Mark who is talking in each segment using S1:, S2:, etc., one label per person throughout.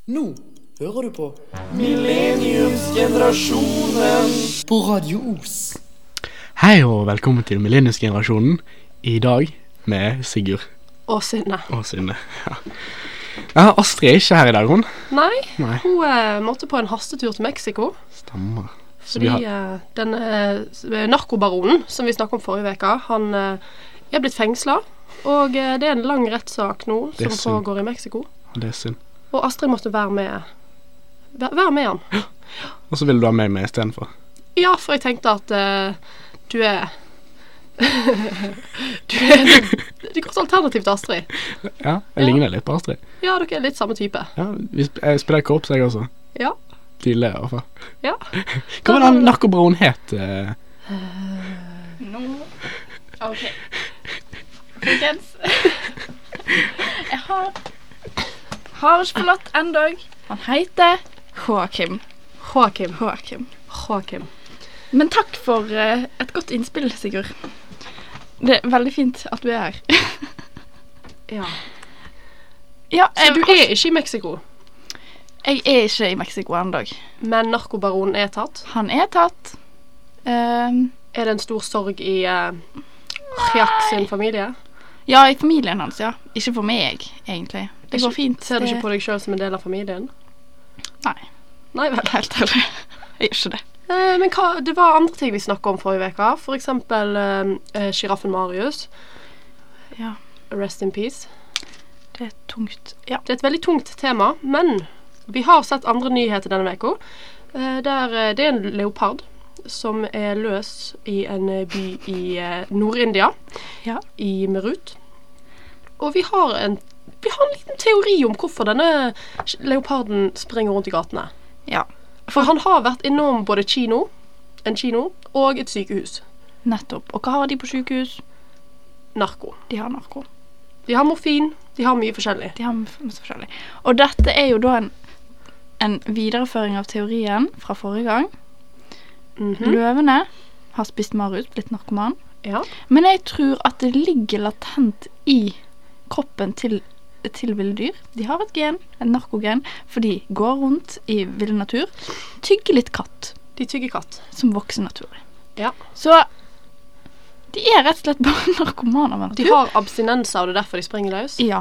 S1: Nå hører du på
S2: Millenniumsgenerasjonen
S1: på Radio Os.
S3: Hei og velkommen til Millenniumsgenerasjonen. I dag med Sigurd
S4: Og Synne.
S3: Ja, Astrid er ikke her i dag, hun.
S4: Nei. Hun måtte på en hastetur til Mexico.
S3: Stemmer.
S4: Fordi den narkobaronen som vi snakket om forrige veka, han er blitt fengslet. Og det er en lang rettssak nå som pågår i Mexico.
S3: Det er synd.
S4: Og Astrid måtte være med han.
S3: Og så vil du ha meg med i stedet for.
S4: Ja, for jeg tenkte at du er et godt alternativ til Astrid.
S3: Ja, jeg ligner litt på Astrid.
S4: Ja, dere er litt samme type.
S3: Ja, jeg spiller korps jeg også.
S4: Ja.
S3: Tidligere i hvert fall.
S4: Ja.
S3: Hva var den narkobaron het?
S5: Nå ok folkens. Jeg har ikke forlatt endog. Han heter Joakim. Men takk for et godt innspill, Sigurd. Det er veldig fint at du er her.
S4: Ja.
S5: Ja,
S4: Så du er ikke i Mexico?
S5: Jeg er ikke i Mexico endog.
S4: Men narkobaronen er tatt?
S5: Han er tatt.
S4: Er det en stor sorg i Jack sin familie?
S5: Ja, i familien hans, ja. Ikke for meg, egentlig. Det går fint.
S4: Ser du ikke på deg selv som en del av familien?
S5: Nei.
S4: Nei vel.
S5: Helt ærlig. Jeg gjør ikke det.
S4: Men det var andre ting vi snakket om forrige veka. For eksempel giraffen Marius.
S5: Ja.
S4: Rest in peace.
S5: Det er tungt. Ja.
S4: Det er et veldig tungt tema, men vi har sett andre nyheter denne veka. Der det er en leopard som er løs i en by i Nord-India,
S5: Ja.
S4: i Merut. Og vi har en liten teori om hvorfor denne leoparden springer rundt i gatene.
S5: Ja.
S4: For han har vært innom både en kino og et sykehus.
S5: Nettopp. Og hva har de på sykehus?
S4: Narko.
S5: De har narko.
S4: De har morfin, de har mye forskjellig.
S5: De har masse forskjellig. Og dette er jo da en videreføring av teorien fra forrige gang. Løvene har spist Marius, blitt narkoman.
S4: Ja.
S5: Men jeg tror at det ligger latent i kroppen til ville dyr. De har et gen, en narkogen, for de går rundt i vill natur, tygger litt katt.
S4: De tygger katt.
S5: Som vokser naturlig.
S4: Ja.
S5: Så de er rett og slett bare narkomaner med natur.
S4: De har abstinenser, og det er derfor de springer løs?
S5: Ja.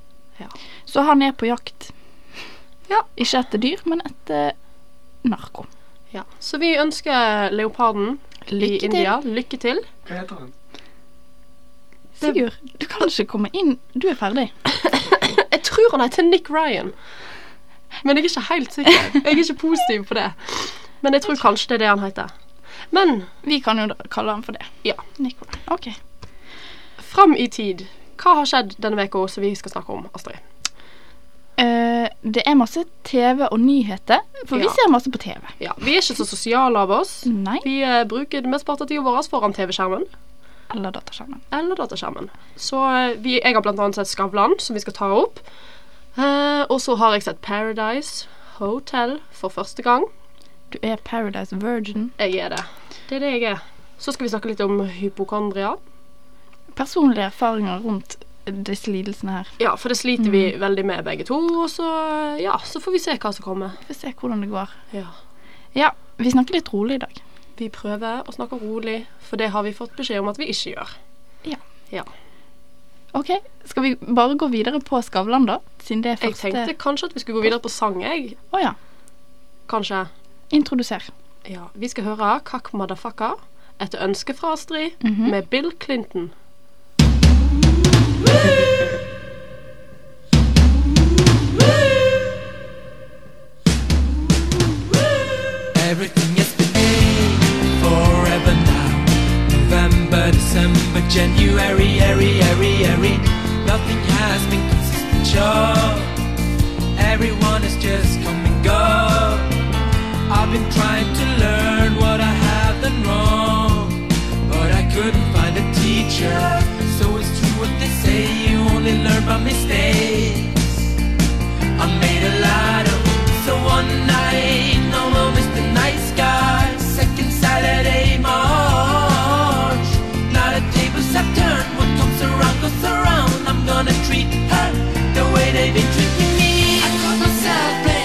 S5: Så han er på jakt.
S4: Ja.
S5: Ikke etter dyr, men etter narko.
S4: Ja. Så vi ønsker leoparden i India lykke til.
S3: Hva heter han?
S5: Sigurd, du kan ikke komme inn. Du er ferdig.
S4: Jeg tror han heter Nick Ryan. Men jeg er ikke helt sikker. Jeg er ikke positiv på det. Men jeg tror kanskje det er det han heter. Men
S5: vi kan jo kalle han for det.
S4: Ja.
S5: Nick Ryan. Ok.
S4: Fram i tid. Hva har skjedd denne veka som vi skal snakke om, Astrid?
S5: Det er masse TV og nyheter, for vi ser masse på TV.
S4: Ja, vi er ikke så sosiale av oss.
S5: Nei.
S4: Vi bruker det mest part av tiden vår foran TV-skjermen.
S5: Eller dataskjermen.
S4: Så jeg har blant annet sett Skavlan, som vi skal ta opp. Og så har jeg sett Paradise Hotel for første gang.
S5: Du er Paradise Virgin.
S4: Jeg er det. Det er det jeg er. Så skal vi snakke litt om hypokondria.
S5: Personlige erfaringer rundt disse lidelsene her.
S4: Ja, for det sliter vi veldig med begge to. Og så får vi se hva som kommer.
S5: Vi får se hvordan det går.
S4: Ja,
S5: vi snakker litt rolig i dag.
S4: Vi prøver å snakke rolig, for det har vi fått beskjed om at vi ikke gjør. Ja.
S5: Ok, skal vi bare gå videre på Skavlan da? Siden det er første...
S4: Jeg tenkte kanskje at vi skulle gå videre på sang, jeg.
S5: Åja.
S4: Kanskje.
S5: Introduser.
S4: Ja, vi skal høre Kakk Motherfucker etter ønske fra Astrid med Bill Clinton.
S2: Everything has been made forever now. November, December, January, nothing has been consistent, sure. Everyone has just come and go. I've been trying to learn what I have done wrong, but I couldn't find a teacher. So it's true what they say, you only learn by mistakes. I made a lot of so one night, no more Mr. Nice Guy. Second Saturday, March. Now the tables have turned, what comes around goes around. I'm gonna treat her the way they've been treating me. I caught myself playing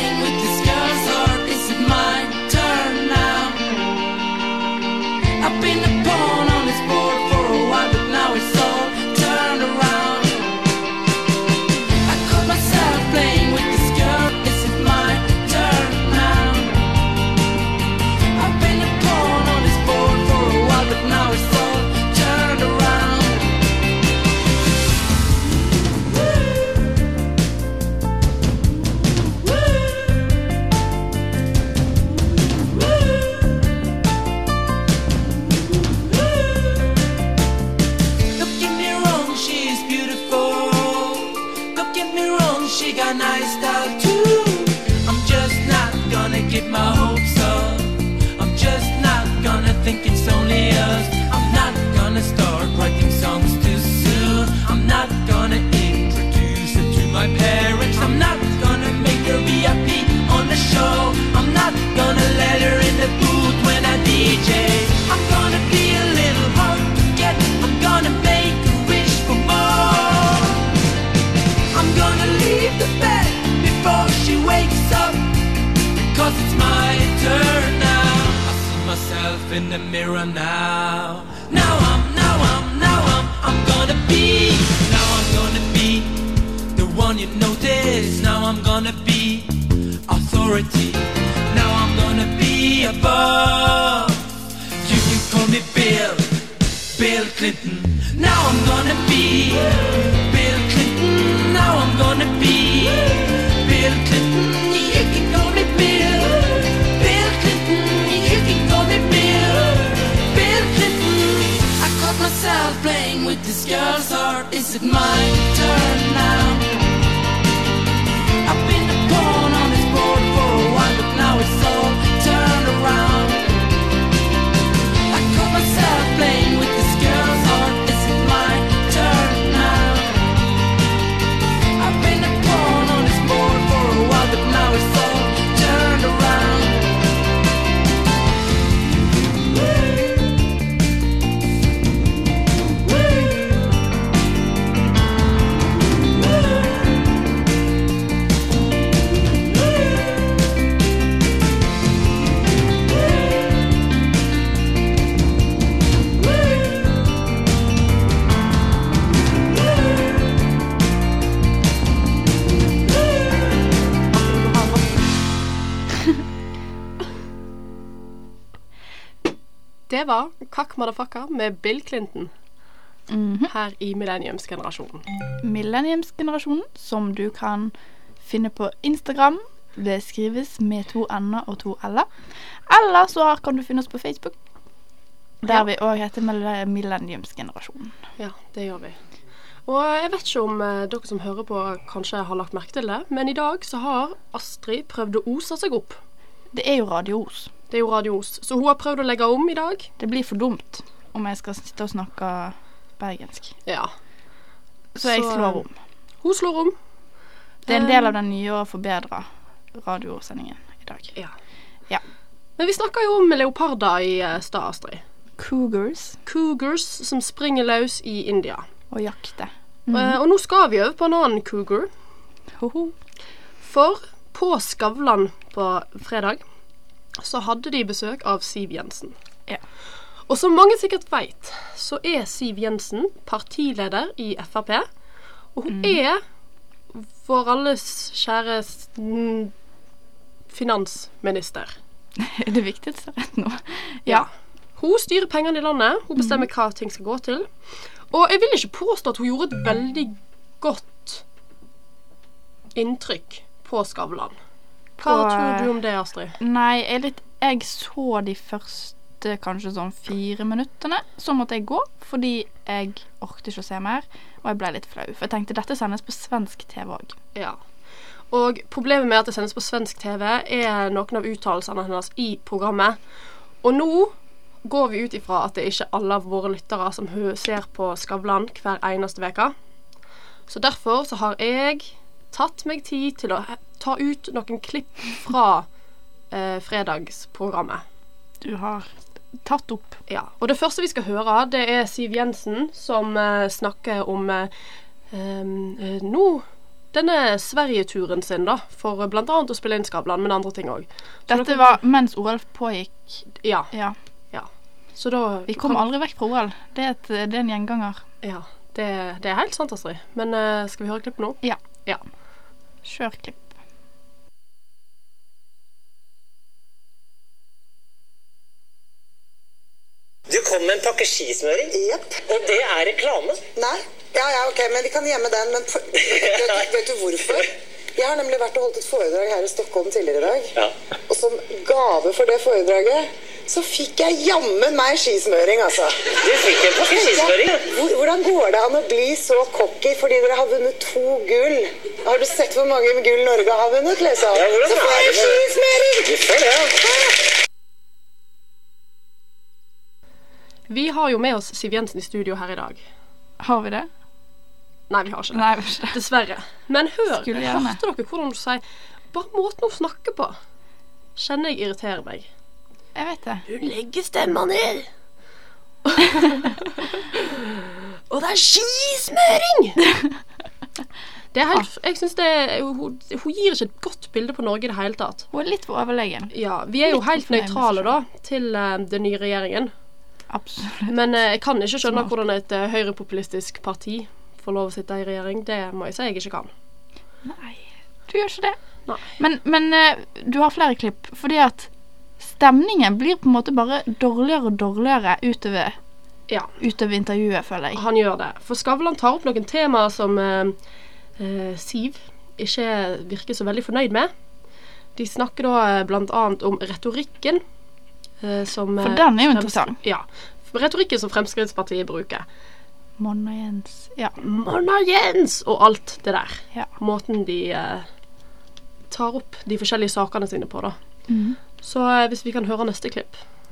S2: 'cause it's my turn now. I see myself in the mirror now. Now I'm gonna be. Now I'm gonna be the one you notice. Now I'm gonna be authority. Now I'm gonna be above. You can call me Bill Clinton. Now I'm gonna be Bill Clinton. Now I'm gonna be Bill Clinton. You can call me Bill Clinton. You can call me Bill Clinton. I caught myself playing with this girl's heart. Is it my turn now? I've been a pawn on this board for a while, but now it's all turned around. I caught myself playing with this girl's heart. Is it my turn now? I've been a pawn on this board for a while, but now it's all turned around.
S4: Det var Kakk Motherfucker med Bill Clinton her i Millenniumsgenerasjonen.
S5: Millenniumsgenerasjonen, som du kan finne på Instagram. Det skrives med 2 n-er og 2 l-er. Eller så kan du finne oss på Facebook, der vi også heter Millenniumsgenerasjonen.
S4: Ja, det gjør vi. Og jeg vet ikke om dere som hører på kanskje har lagt merke til det, men i dag så har Astrid prøvd å ose seg opp.
S5: Det er jo Radio Os.
S4: Det er jo Radio Os, så hun har prøvd å legge om i dag.
S5: Det blir for dumt om jeg skal sitte og snakke bergensk.
S4: Ja.
S5: Så jeg slår om.
S4: Hun slår om.
S5: Det er en del av den nye og forbedra radiosendingen i dag.
S4: Ja.
S5: Ja.
S4: Men vi snakker jo om leoparder i stad, Astrid.
S5: Cougars
S4: som springer løs i India.
S5: og jakte.
S4: Og nå skal vi over på en annen cougar. For på Skavlan på fredag så hadde de besøk av Siv Jensen.
S5: Ja.
S4: Og som mange sikkert vet, så er Siv Jensen partileder i FrP, og hun er vår alles kjære finansminister.
S5: Er det viktigste rett nå?
S4: Ja. Hun styrer pengene i landet, hun bestemmer hva ting skal gå til. Og jeg vil ikke påstå at hun gjorde et veldig godt inntrykk på Skavlan. Hva tror du om det, Astrid?
S5: Nei, jeg så de første kanskje sånn 4 minuttene, så måtte jeg gå, fordi jeg orkte ikke å se mer, og jeg ble litt flau. For jeg tenkte, dette sendes på svensk TV også.
S4: Ja. Og problemet med at det sendes på svensk TV er noen av uttalelsene hennes i programmet. Og nå går vi ut ifra at det ikke er alle av våre lyttere som ser på Skavlan hver eneste veka. Så derfor så har jeg tatt meg tid til å ta ut noen klipp fra fredagsprogrammet. Du har tatt opp. Ja, og det første vi skal høre, det er Siv Jensen som snakker om denne Sverige-turen sin da, for blant annet å spille inn Skavlan, men andre ting også.
S5: Dette var mens OL pågikk.
S4: Ja. Så da
S5: vi kom aldri vekk fra OL. Det er en gjenganger.
S4: Ja, det er helt sant, Astrid. Men skal vi høre klipp nå?
S5: Ja.
S4: Ja.
S5: Kjør klipp.
S6: Du kom med en pakke skismøring?
S7: Jepp.
S6: Og det er reklame?
S7: Nei. Ja, ok, men vi kan gjemme den. Men vet du hvorfor? Jeg har nemlig vært og holdt et foredrag her i Stockholm tidligere i dag.
S6: Ja.
S7: Og som gave for det foredraget, så fikk jeg jammen meg skismøring, altså.
S6: Du fikk en pakke skismøring?
S7: Hvordan går det an å bli så cocky fordi dere har vunnet 2 gull? Har du sett hvor mange gull Norge har vunnet, Lesa?
S6: Ja, hvordan
S7: så får jeg skismøring!
S6: Du får det, ja.
S4: Vi har jo med oss Siv Jensen i studio her i dag.
S5: Har vi det?
S4: Nei, vi har ikke det.
S5: Nei, vi har ikke det.
S4: Dessverre. Men hørte
S5: gjerne.
S4: dere hvordan du sier bare måten hun snakker på kjenner jeg irriterer meg.
S5: Jeg vet det.
S4: Hun legger stemmen ned. Og det er skismøring! Det er helt, jeg synes hun gir ikke et godt bilde på Norge i det hele tatt.
S5: Hun er litt for overlegen.
S4: Ja, vi er jo
S5: Litt
S4: helt
S5: for fornøyd med
S4: nøytrale
S5: seg
S4: da, til den nye regjeringen.
S5: Absolutt.
S4: Men jeg kan ikke skjønne hvordan et høyrepopulistisk parti får lov å sitte i regjering. Det må jeg si jeg ikke kan.
S5: Nei, du gjør ikke det.
S4: Nei.
S5: Men du har flere klipp, fordi at stemningen blir på en måte bare dårligere og dårligere utover intervjuet, føler jeg.
S4: Han gjør det. For Skavlan tar opp noen temaer som Siv ikke virker så veldig fornøyd med. De snakker da blant annet om retorikken som
S5: For den er jo interessant.
S4: Ja, retorikken som Fremskrittspartiet bruker.
S5: Monna Jens, ja.
S4: Monna Jens! Og alt det der.
S5: Ja.
S4: Måten de tar opp de forskjellige sakene sine på da. Så hvis vi kan høre neste klipp.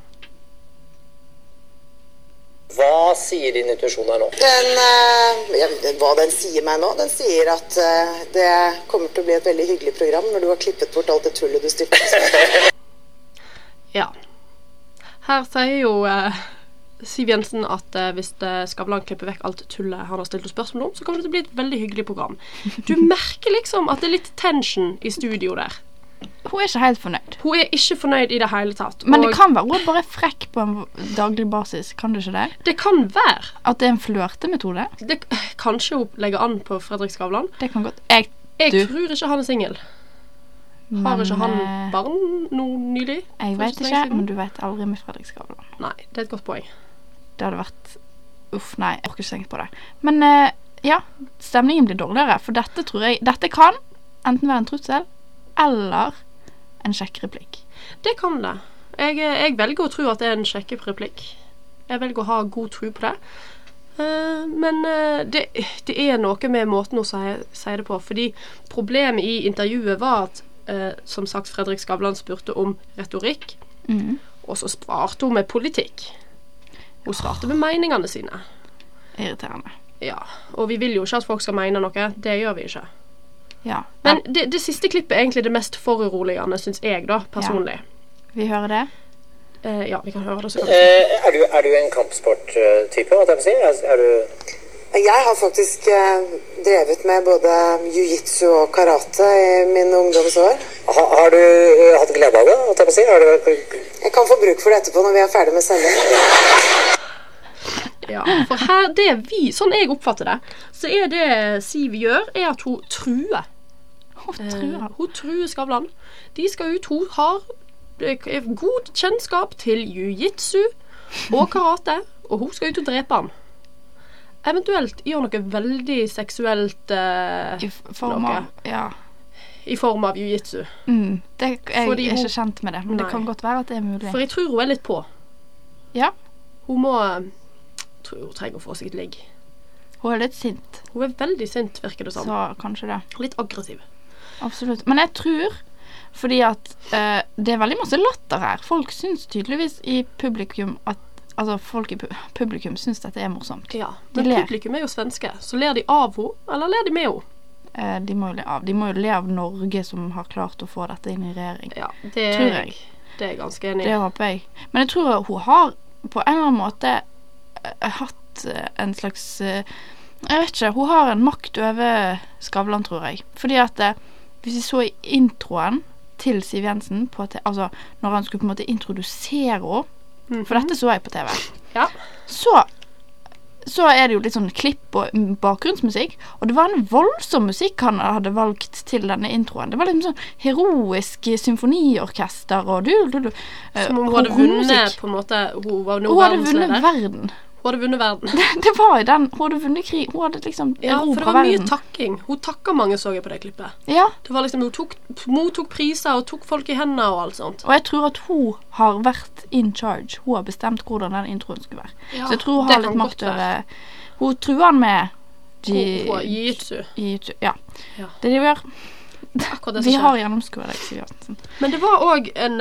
S6: Hva sier din intuisjon her nå?
S7: Hva den sier meg nå? Den sier at det kommer til å bli et veldig hyggelig program når du har klippet bort alt det tullet du stilte.
S4: Ja. Her sier jo Siv Jensen at hvis Skavlan klipper vekk alt tullet han har stilt spørsmål om, så kommer det til å bli et veldig hyggelig program. Du merker liksom at det er litt tension i studio der.
S5: Hun er ikke helt fornøyd.
S4: Hun er ikke fornøyd i det hele tatt.
S5: Men det kan være hun er bare frekk på en daglig basis, kan det ikke det?
S4: Det kan være.
S5: At det er en flørtemetode?
S4: Kanskje hun legger an på Fredrik Skavlan.
S5: Det kan godt.
S4: Jeg tror ikke han er single. Har ikke han barn nå nylig?
S5: Jeg vet ikke, men du vet aldri med Fredrik Skavlan.
S4: Nei, det er et godt poeng.
S5: Det hadde vært nei, jeg orker ikke tenke på det. Men ja, stemningen blir dårligere, for dette kan enten være en trussel eller en sjekkereplikk. Det kan det. Jeg velger å tro at det er en sjekkereplikk. Jeg velger å ha god tro på det. Men det er noe med måten å si det på, fordi problemet i intervjuet var at som sagt Fredrik Skavlan spurte om retorikk, og så svarte hun med politikk. Hun svarte med meningene sine. Irriterende. Ja, og vi vil jo ikke at folk skal mene noe. Det gjør vi ikke. Ja. Men det siste klippet er egentlig det mest foruroligende, synes jeg da, personlig. Ja. Vi hører det? Ja, vi kan høre det så godt.
S6: Er du en kampsport-type, hva jeg si? Er du...
S7: Jeg har faktisk drevet med både jiu-jitsu og karate i mine ungdomsår.
S6: Har du hatt glede av det, hva jeg si?
S7: Jeg kan få bruk for det etterpå når vi er ferdig med sending.
S4: Ja, for her, sånn jeg oppfatter det, så er det Siv gjør, er at hun truer. Hun truer Skavlan. De skal ut, hun har god kjennskap til jiu-jitsu og karate, og hun skal ut og drepe han. Eventuelt gjør noe veldig seksuelt I form av jiu-jitsu. Jeg er ikke kjent med det, men det kan godt være at det er mulig. For jeg tror hun er litt på. Ja. Hun trenger å få seg et ligg. Hun er litt sint. Hun er veldig sint, virker det som. Så kanskje det. Litt aggressiv. Absolutt. Men jeg tror, fordi at det er veldig masse latter her. Folk synes tydeligvis i publikum at folk i publikum synes dette er morsomt. Ja, men publikum er jo svenske. Så ler de av henne, eller ler de med henne? De må jo le av. De må jo le av Norge som har klart å få dette inn i regjering. Ja, det er ganske enig. Det håper jeg. Men jeg tror hun har på en eller annen måte hatt en slags jeg vet ikke, hun har en makt over Skavlan, tror jeg. Fordi at hvis vi så i introen til Siv Jensen når han skulle på en måte introdusere henne, for dette så jeg på TV, så er det jo litt sånn klipp og bakgrunnsmusikk, og det var en voldsom musikk han hadde valgt til denne introen. Det var liksom sånn heroisk symfoniorkester og som hun hadde vunnet på en måte, hun hadde vunnet verden. Hun hadde vunnet verden. Det var i den, hun hadde vunnet krig, hun hadde liksom erobret verden. Ja, for det var mye takking. Hun takket mange, så jeg på det klippet. Ja. Det var liksom, hun mottok priser og tok folk i hendene og alt sånt. Og jeg tror at hun har vært in charge. Hun har bestemt hvordan den introen skulle være. Ja, så jeg tror hun har litt makt over... Hun truer han med... Jiu-jitsu. Ja. Det de gjør... Vi har gjennomskuet deg, Siv Jensen. Men det var også en...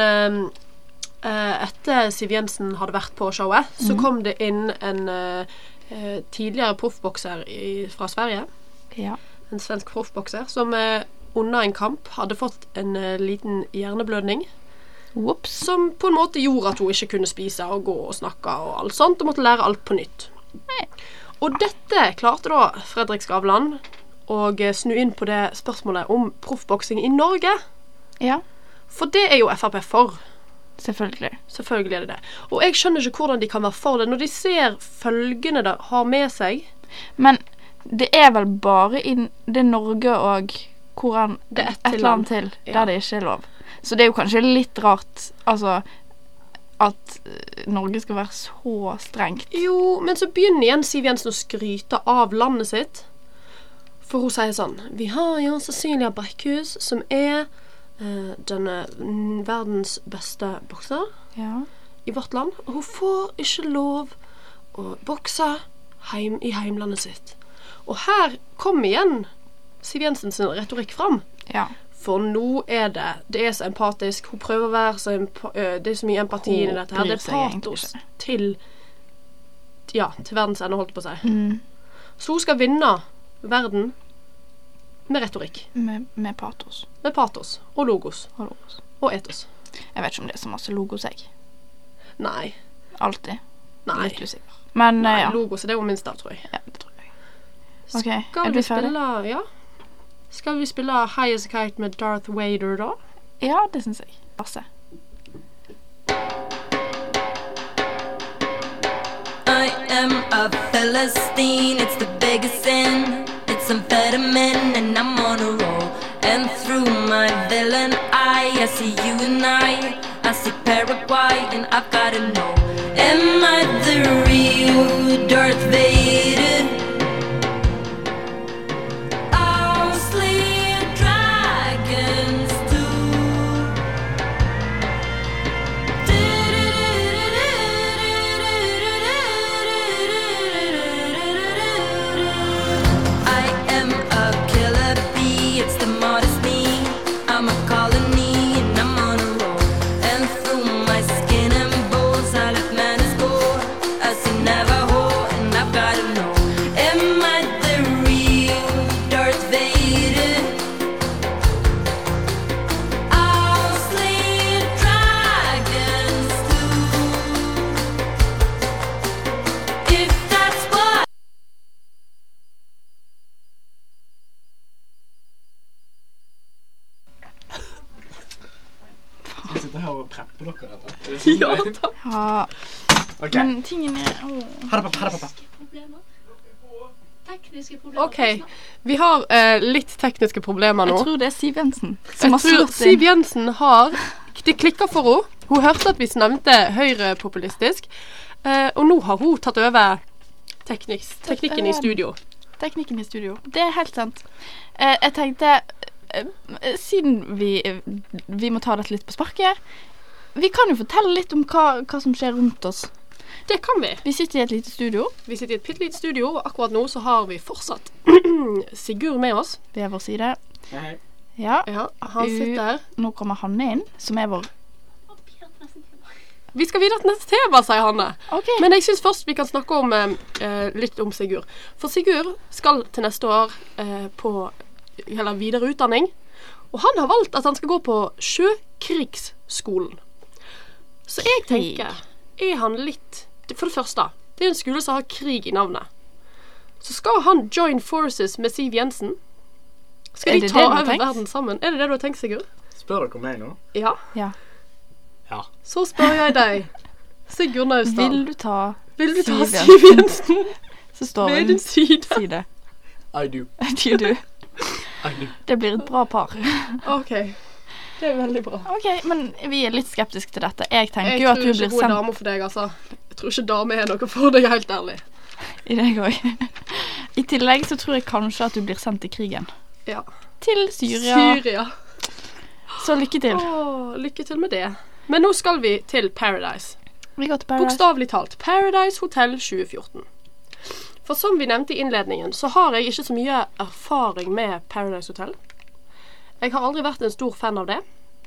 S4: etter Siv Jensen hadde vært på showet, så kom det inn en tidligere proffbokser fra Sverige. Ja. En svensk proffbokser som under en kamp hadde fått en liten hjerneblødning. Whoops. Som på en måte gjorde at hun ikke kunne spise og gå og snakke og alt sånt, og måtte lære alt på nytt. Og dette klarte da Fredrik Skavlan å snu inn på det spørsmålet om proffboksing i Norge.
S5: Ja,
S4: For det jo FrP for.
S5: selvfølgelig.
S4: Selvfølgelig det det. Og jeg skjønner ikke hvordan de kan være for det, når de ser følgene det har med seg.
S5: Men det vel bare i det Norge og hvor
S4: Det
S5: et eller annet til, der det ikke lov. Så det jo kanskje litt rart, altså, at Norge skal være så strengt.
S4: Jo, men så begynner igjen Siv Jensen å skryte av landet sitt. For hun sier sånn: vi har jo Cecilia Brækhus, som denne verdens beste bokser
S5: Ja.
S4: i vårt land. Og hun får ikke lov å bokse i heimlandet sitt. Og her kommer igjen Siv Jensen sin retorikk fram.
S5: Ja.
S4: For nå det så empatisk. Hun prøver å være så det så mye empati i
S5: Hun
S4: dette her. Det
S5: bryr seg egentlig
S4: patos
S5: ikke.
S4: til verdens ende, holdt på å si.
S5: Mm.
S4: Så hun skal vinne verden med retorikk.
S5: Med patos.
S4: Med patos. Og logos.
S5: Og logos.
S4: Og etos.
S5: Jeg vet ikke om det så masse logos, jeg.
S4: Nei.
S5: Alltid.
S4: Nei.
S5: Litt usikker. Men
S4: Nei,
S5: ja.
S4: logos er det hun minst av, tror jeg.
S5: Ja, det tror jeg. Ok,
S4: Skal
S5: du
S4: vi
S5: ferdig?
S4: spille, ja. Skal vi spille High as a Kite med Darth Vader da?
S5: Ja, det synes jeg. Passe.
S8: I am a Philistine, it's the biggest sin. It's amphetamine and I'm on a roll. And through my villain eye, I see you and I see Paraguay and I've gotta know, am I the real Darth Vader? I'll slay dragons too. I am a killer bee, it's the modest me. I'm a colony and I'm on a roll. And through my skin and bones I let madness go. I see Navajo and I've gotta know, am I the real Darth Vader? I'll slay dragons too. If that's what
S3: Jeg sitter her og prepper dere, eller?
S4: Ja, da.
S5: Ja,
S3: Ok.
S5: men tingene
S3: Ha det, pappa.
S4: Ok, vi har litt tekniske problemer nå.
S5: Jeg tror det er Siv Jensen som har
S4: Jeg tror
S5: slått
S4: Siv
S5: inn.
S4: Jensen har Det klikker for henne. Hun hørte at vi nevnte høyrepopulistisk, og nå har hun tatt over teknikken i studio.
S5: Teknikken i studio. Det er helt sant. Jeg tenkte, siden vi må ta dette litt på sparket, vi kan jo fortelle litt om hva som skjer rundt oss.
S4: Det kan vi.
S5: Vi sitter i et lite studio.
S4: Vi sitter i et pittelite studio, og akkurat nå så har vi fortsatt Sigurd med oss.
S5: Ved vår side.
S3: Hei.
S5: Ja,
S4: Ja, han sitter.
S5: nå kommer Hanne inn, som er vår...
S4: Vi skal videre til neste tema, sier Hanne.
S5: Ok.
S4: Men jeg synes først vi kan snakke om litt om Sigurd. For Sigurd skal til neste år på videre utdanning, og han har valgt at han skal gå på Sjøkrigsskolen. Så jeg tenker, han litt... For det første, det er en skole som har krig i navnet. Så skal han join forces med Siv Jensen. Skal
S5: Er
S4: de
S5: det
S4: ta
S5: det du har
S4: over
S5: tenkt?
S4: verden sammen? Er det det du har tenkt, Sigurd?
S3: Spør dere meg nå?
S4: Ja.
S5: Ja.
S3: Ja.
S4: Så spør jeg deg, Sigurd Naustdal.
S5: Vil du ta
S4: ta
S5: Siv
S4: Siv Jensen
S5: Så står
S4: ved
S5: hun
S4: din side?
S3: I do.
S5: Du. Det blir et bra par.
S4: Ok, det er veldig bra.
S5: Ok, men vi er litt skeptiske til dette. Jeg tenker
S4: Jeg
S5: jo at
S4: tror
S5: du
S4: ikke
S5: blir
S4: hun er
S5: sendt
S4: dame for deg, altså. Jeg tror ikke dame er noe for deg, helt ærlig.
S5: i deg også. I tillegg så tror jeg kanskje at du blir sendt til krigen.
S4: Ja.
S5: Til Syria.
S4: Syria.
S5: Så lykke til.
S4: Lykke til med det. Men nå skal vi til Paradise.
S5: Vi går til Paradise.
S4: Bokstavlig talt. Paradise Hotel 2014. For som vi nevnte i innledningen, så har jeg ikke så mye erfaring med Paradise Hotel. Jeg har aldri vært en stor fan av det.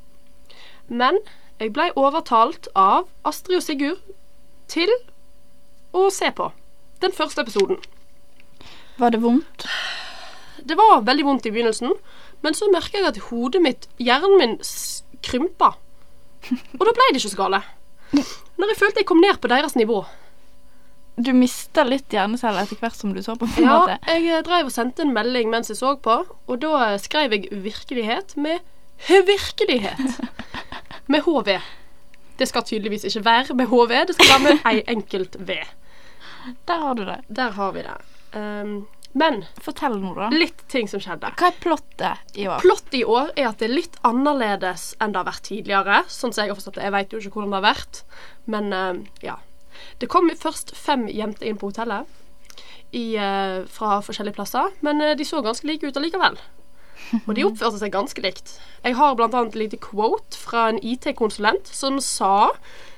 S4: Men jeg ble overtalt av Astrid og Sigurd til å se på den første episoden.
S5: Var det vondt?
S4: Det var veldig vondt i begynnelsen, men så merker jeg at hodet mitt, hjernen min, krympa. Og da ble det ikke så gale. Når jeg følte jeg kom ned på deres nivå,
S5: du mister litt hjerneceller etter hvert som du så på en
S4: Ja,
S5: måte.
S4: jeg drev og sendte en melding mens jeg så på, og da skrev jeg virkelighet med virkelighet. Med HV. Det skal tydeligvis ikke være med HV, det skal være med ei enkelt V.
S5: Der har du det.
S4: Der har vi det. Men
S5: Fortell nå da.
S4: litt ting som skjedde.
S5: Hva er plottet i år?
S4: Plottet i år er at det er litt annerledes enn det har vært tidligere. Sånn som jeg har forstått det. Jeg vet jo ikke hvordan det har vært. Men ja. Det kom først 5 jenter inn på hotellet fra forskjellige plasser. Men de så ganske like ut allikevel. Og de oppførte seg ganske likt. Jeg har blant annet et lite quote fra en IT-konsulent som sa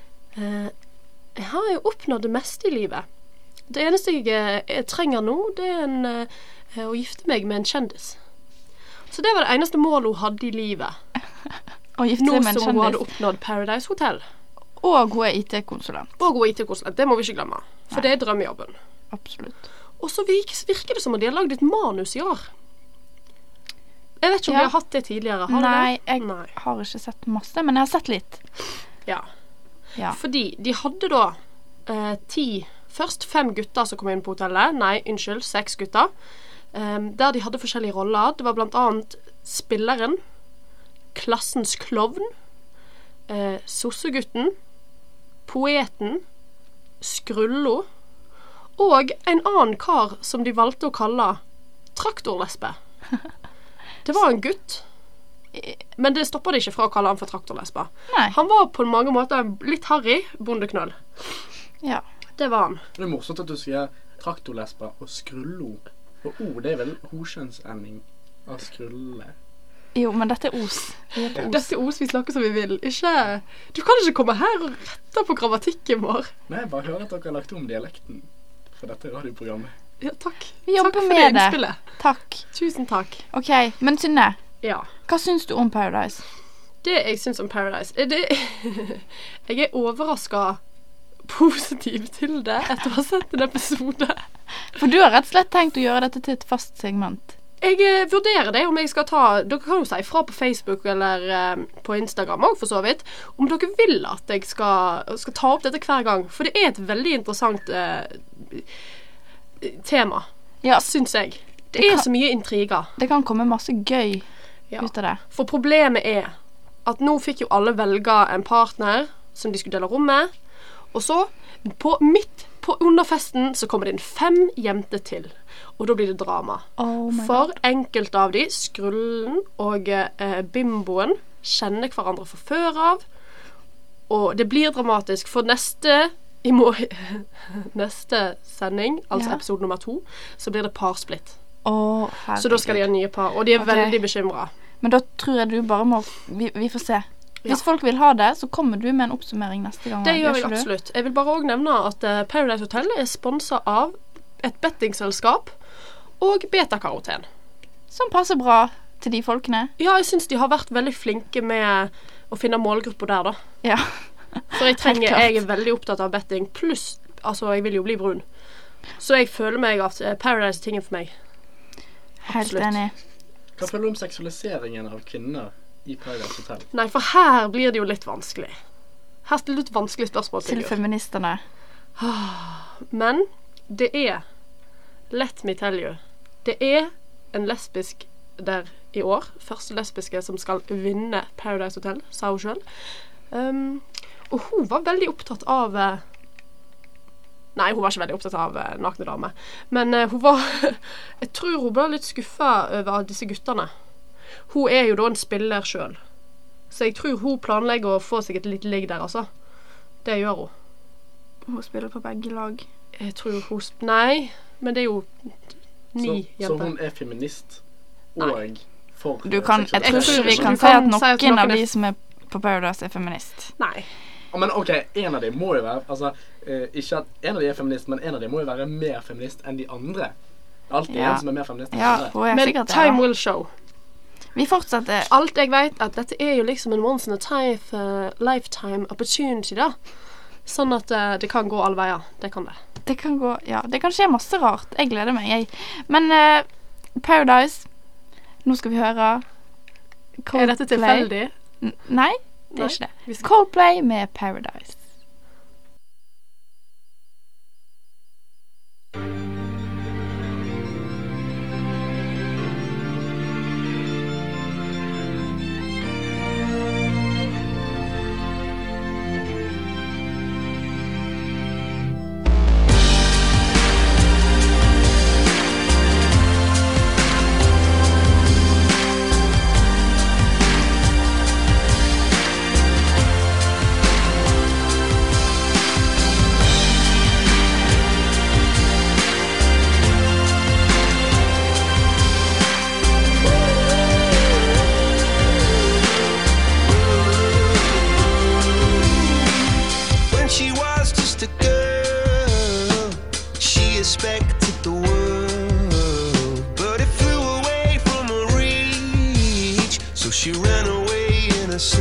S4: jeg har jo oppnådd det meste i livet. Det eneste jeg trenger nå, det er å gifte meg med en kjendis. Så det var det eneste målet hun hadde i livet.
S5: Å gifte
S4: Nå
S5: seg med en
S4: som hun hadde
S5: kjendis.
S4: oppnådd Paradise Hotel.
S5: Og hun er IT-konsulent.
S4: Og hun er IT-konsulent, det må vi ikke glemme. For det er drømmejobben.
S5: Absolutt.
S4: Og så virker det som at de har lagd et manus i år. Jeg vet ikke om
S5: Ja.
S4: vi har hatt det tidligere. Har
S5: Nei,
S4: det?
S5: jeg
S4: Nei.
S5: har ikke sett masse, men jeg har sett litt.
S4: Ja.
S5: Ja.
S4: Fordi de hadde da først 5 gutter som kom inn på hotellet. Nei, unnskyld, 6 gutter. Der de hadde forskjellige roller. Det var blant annet spilleren, klassens klovn, sossegutten, poeten, skrullo, og en annen kar som de valgte å kalle traktorlesbe. Det var en gutt, men det stoppet de ikke fra å kalle han for traktorlesbe.
S5: Nei.
S4: Han var på mange måter litt harry bondeknøll.
S5: Ja.
S4: Det var han.
S3: Det er morsomt at du sier traktorlesber og skrullo. Og det er vel hoskjønnsending av skrulle.
S5: Jo, men dette er os.
S4: Dette er os vi snakker som vi vil. Ikke... Du kan ikke komme her og rette på grammatikken vår.
S3: Nei, jeg bare hører at dere har lagt om dialekten for dette radioprogrammet.
S4: Ja, takk.
S5: Vi jobber
S4: Takk for
S5: med det.
S4: innspillet.
S5: Takk.
S4: Tusen takk.
S5: Ok, men Synne,
S4: Ja.
S5: hva syns du om Paradise?
S4: Det jeg syns om Paradise Jeg er overrasket positiv til det etter å ha sett en episode.
S5: For du har rett og slett tenkt å gjøre dette til et fast segment.
S4: Jeg vurderer det om jeg skal ta... Dere kan jo si fra på Facebook eller på Instagram også, for så vidt, om dere vil at jeg skal ta opp dette hver gang. For det er et veldig interessant tema,
S5: Ja,
S4: syns jeg. Det
S5: Det
S4: er
S5: kan-
S4: så mye intriger.
S5: det kan komme masse gøy
S4: Ja.
S5: ut av det.
S4: For problemet er at nå fikk jo alle velge en partner som de skulle dele rom med, og så, midt på underfesten, så kommer det inn 5 jenter til. Og da blir det drama.
S5: Oh my
S4: For enkelte av de, Skrullen og Bimboen, kjenner hverandre fra før av. Og det blir dramatisk, for neste sending, altså
S5: Ja.
S4: episode nummer 2, så blir det parsplitt.
S5: Å,
S4: Så da skal de ha nye par, og de er
S5: Ok.
S4: veldig bekymret.
S5: Men da tror jeg du bare må Vi får se. Hvis folk vil ha det, så kommer du med en oppsummering neste gang.
S4: Det gjør jeg
S5: ikke du?
S4: absolutt. Jeg vil bare også nevne at Paradise Hotel er sponset av et bettingselskap og beta-karoten.
S5: Som passer bra til de folkene.
S4: Ja, jeg synes de har vært veldig flinke med å finne målgrupper der, da.
S5: Ja.
S4: For jeg
S5: Helt klart.
S4: er veldig opptatt av betting, pluss, altså, jeg vil jo bli brun. Så jeg føler meg at Paradise er tingen for meg.
S5: Helt
S4: Absolutt.
S5: enig.
S3: Hva føler du om seksualiseringen av kvinner i Paradise Hotel?
S4: Nei, for her blir det jo litt vanskelig. Her stiller du et vanskelig spørsmål
S5: Til
S4: til.
S5: feministene.
S4: Men det er, let me tell you, det er en lesbisk der i år. Første lesbiske som skal vinne Paradise Hotel, sa hun selv. Og hun var veldig opptatt av Nei, hun var ikke veldig opptatt av nakne damer. Men hun var Jeg tror hun ble litt skuffet over disse guttene. Hun er jo da en spiller selv. Så jeg tror hun planlegger å få seg et lite ligg der, altså. Det gjør hun.
S5: Hun spiller på begge lag.
S4: Jeg tror hun Nei, men det er jo 9
S3: Så
S4: jenter.
S3: hun er feminist
S4: Nei.
S3: og for
S5: Jeg tror ikke vi
S4: Du
S5: kan si
S4: kan
S5: at
S4: si at
S5: noen
S4: noen
S5: av
S4: er-
S5: de som er på Paradise, er feminist.
S4: Nei.
S3: Men ok, en av de må jo være altså, ikke at en av de er feminist, men en av de må jo være mer feminist enn de andre. Alltid
S5: Ja.
S3: en som er mer feminist enn de
S5: Ja,
S3: andre.
S5: hun er
S4: Men
S5: sikkert det.
S4: time
S5: da.
S4: will show.
S5: Vi fortsetter.
S4: Alt jeg vet, at dette er jo liksom en once in a lifetime opportunity, da. Sånn at det kan gå alle veier. Det kan det.
S5: Det kan gå, ja, det kan skje masse rart. Jeg gleder meg, jeg. Men Paradise, nå skal vi høre
S4: Er dette tilfeldig?
S5: Nei, det
S4: Nei,
S5: er ikke det.
S4: vi skal-
S5: Coldplay med Paradise.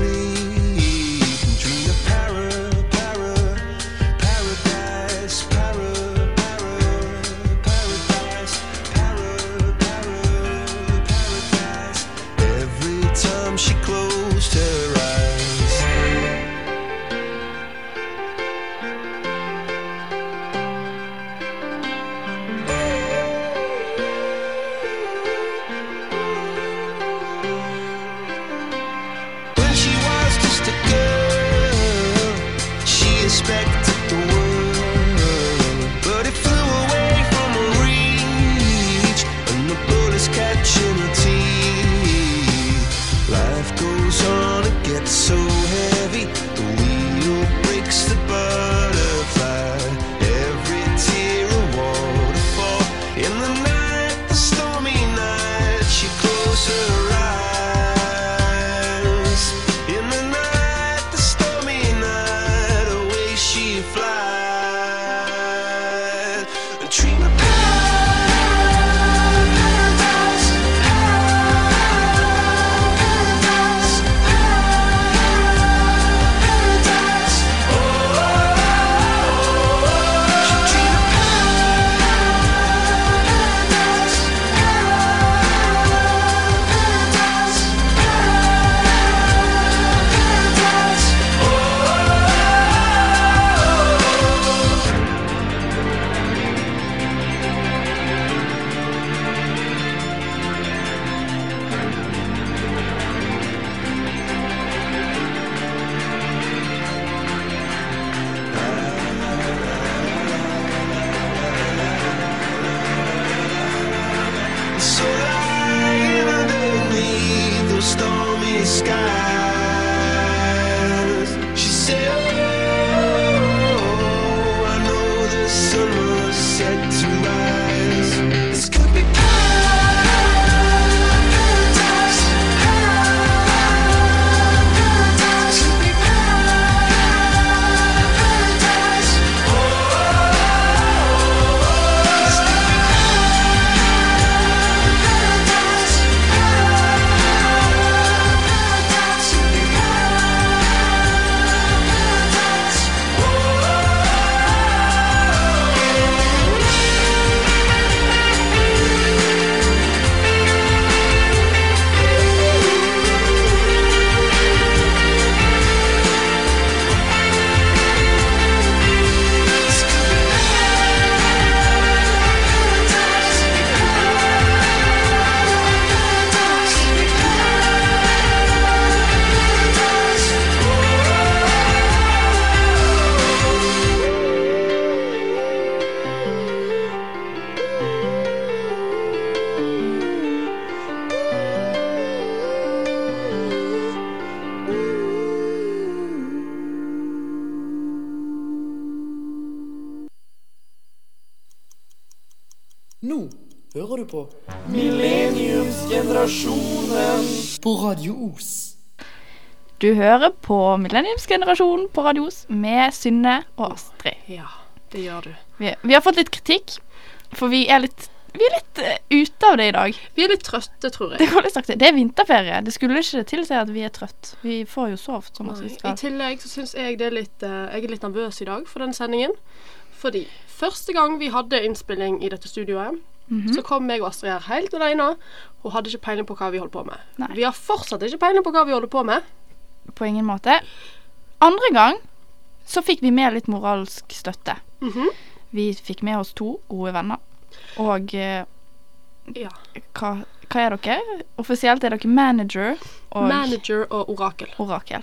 S2: dream of paradise, paradise. Every time she closed her eyes. When she was just a girl, she expected the world, but it flew away from her reach, and the bullets catching her teeth. Life goes on, it gets so heavy, the wheel breaks the butterfly. Every tear a waterfall. In the night, the stormy night, she closed her eyes. In the night, the stormy night, away she flies. A dream of paradise, paradise, paradise. Oh, she dreamed of paradise, so lying underneath those stormy skies. She said, oh, I know the sun was set to rise. This could be paradise, paradise, could be paradise. Oh, this could be
S1: Nå hører du på
S3: Millenniumsgenerasjonen.
S1: på Radio Os.
S5: Du hører på Millenniumsgenerasjonen på Radio Os med Synne og Astrid.
S4: Ja, det gjør du.
S5: Vi har fått litt kritikk, for vi er litt ute av det i dag.
S4: Vi er litt trøtte, tror jeg.
S5: Det går litt sagt. Det er vinterferie. Det skulle ikke tilsi at vi er trøtt. Vi får jo sovet som oss vi
S4: I
S5: skal.
S4: tillegg så synes jeg det er litt jeg er litt nervøs i dag for den sendingen. Fordi første gang vi hadde innspilling i dette studioet, så kom jeg og Astrid her helt alene, og hadde ikke peiling på hva vi holdt på med.
S5: Nei.
S4: Vi har fortsatt ikke peiling på hva vi holder på med.
S5: På ingen måte. Andre gang så fikk vi med litt moralsk støtte. Vi fikk med oss 2 gode venner. Og
S4: Ja.
S5: hva er dere? Offisielt er dere manager og
S4: Manager og orakel.
S5: orakel.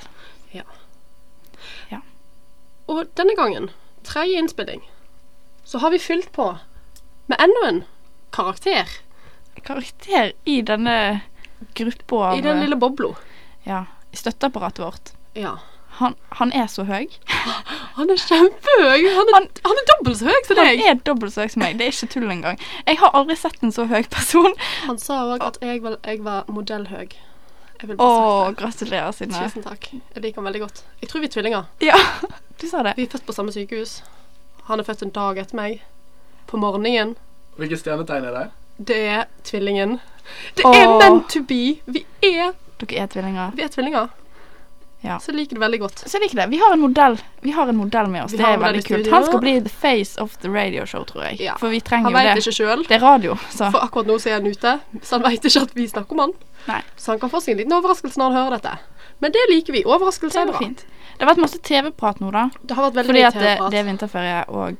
S4: Og denne gangen, 3. innspilling, så har vi fylt på med enda en karakter
S5: Karakter i denne gruppa av
S4: i den lille bobla.
S5: Ja, i støtteapparatet vårt.
S4: Ja.
S5: Han er så høy.
S4: Han er kjempehøy. Han er dobbelt så høy som
S5: Han
S4: deg.
S5: er dobbelt så høy som meg. Det er ikke tull engang. Jeg har aldri sett en så høy person.
S4: Han sa også at jeg var modellhøy. Jeg vil bare sagt det.
S5: gratulerer, Synne.
S4: Tusen takk. Jeg liker han veldig godt. Jeg tror vi er tvillinger.
S5: Ja, du sa det.
S4: Vi er født på samme sykehus. Han er født en dag etter meg. På morgenen.
S3: Hvilke stjernetegn er det?
S4: Det er tvillingen. Det er meant to be. Vi er
S5: Dere er tvillinger.
S4: tvillinger.
S5: Ja.
S4: Så jeg liker det veldig godt.
S5: Så jeg liker det. Vi har en modell med oss.
S4: Vi
S5: Det
S4: har
S5: er
S4: en modell
S5: veldig
S4: i
S5: kult.
S4: studio.
S5: Han skal bli the face of the radio show, tror jeg.
S4: Ja.
S5: For vi trenger
S4: Han
S5: jo
S4: vet
S5: det.
S4: ikke selv,
S5: Det er radio, så.
S4: for akkurat nå så er han ute, så han vet ikke at vi snakker om han.
S5: Nei.
S4: Så han kan få seg en liten overraskelse når han hører dette. Men det liker vi. Overraskelse
S5: Det
S4: er
S5: var
S4: bra.
S5: fint. Det har vært masse TV-prat nå, da.
S4: Det har vært veldig
S5: Fordi
S4: mye
S5: at
S4: TV-prat.
S5: det er vinterferie, og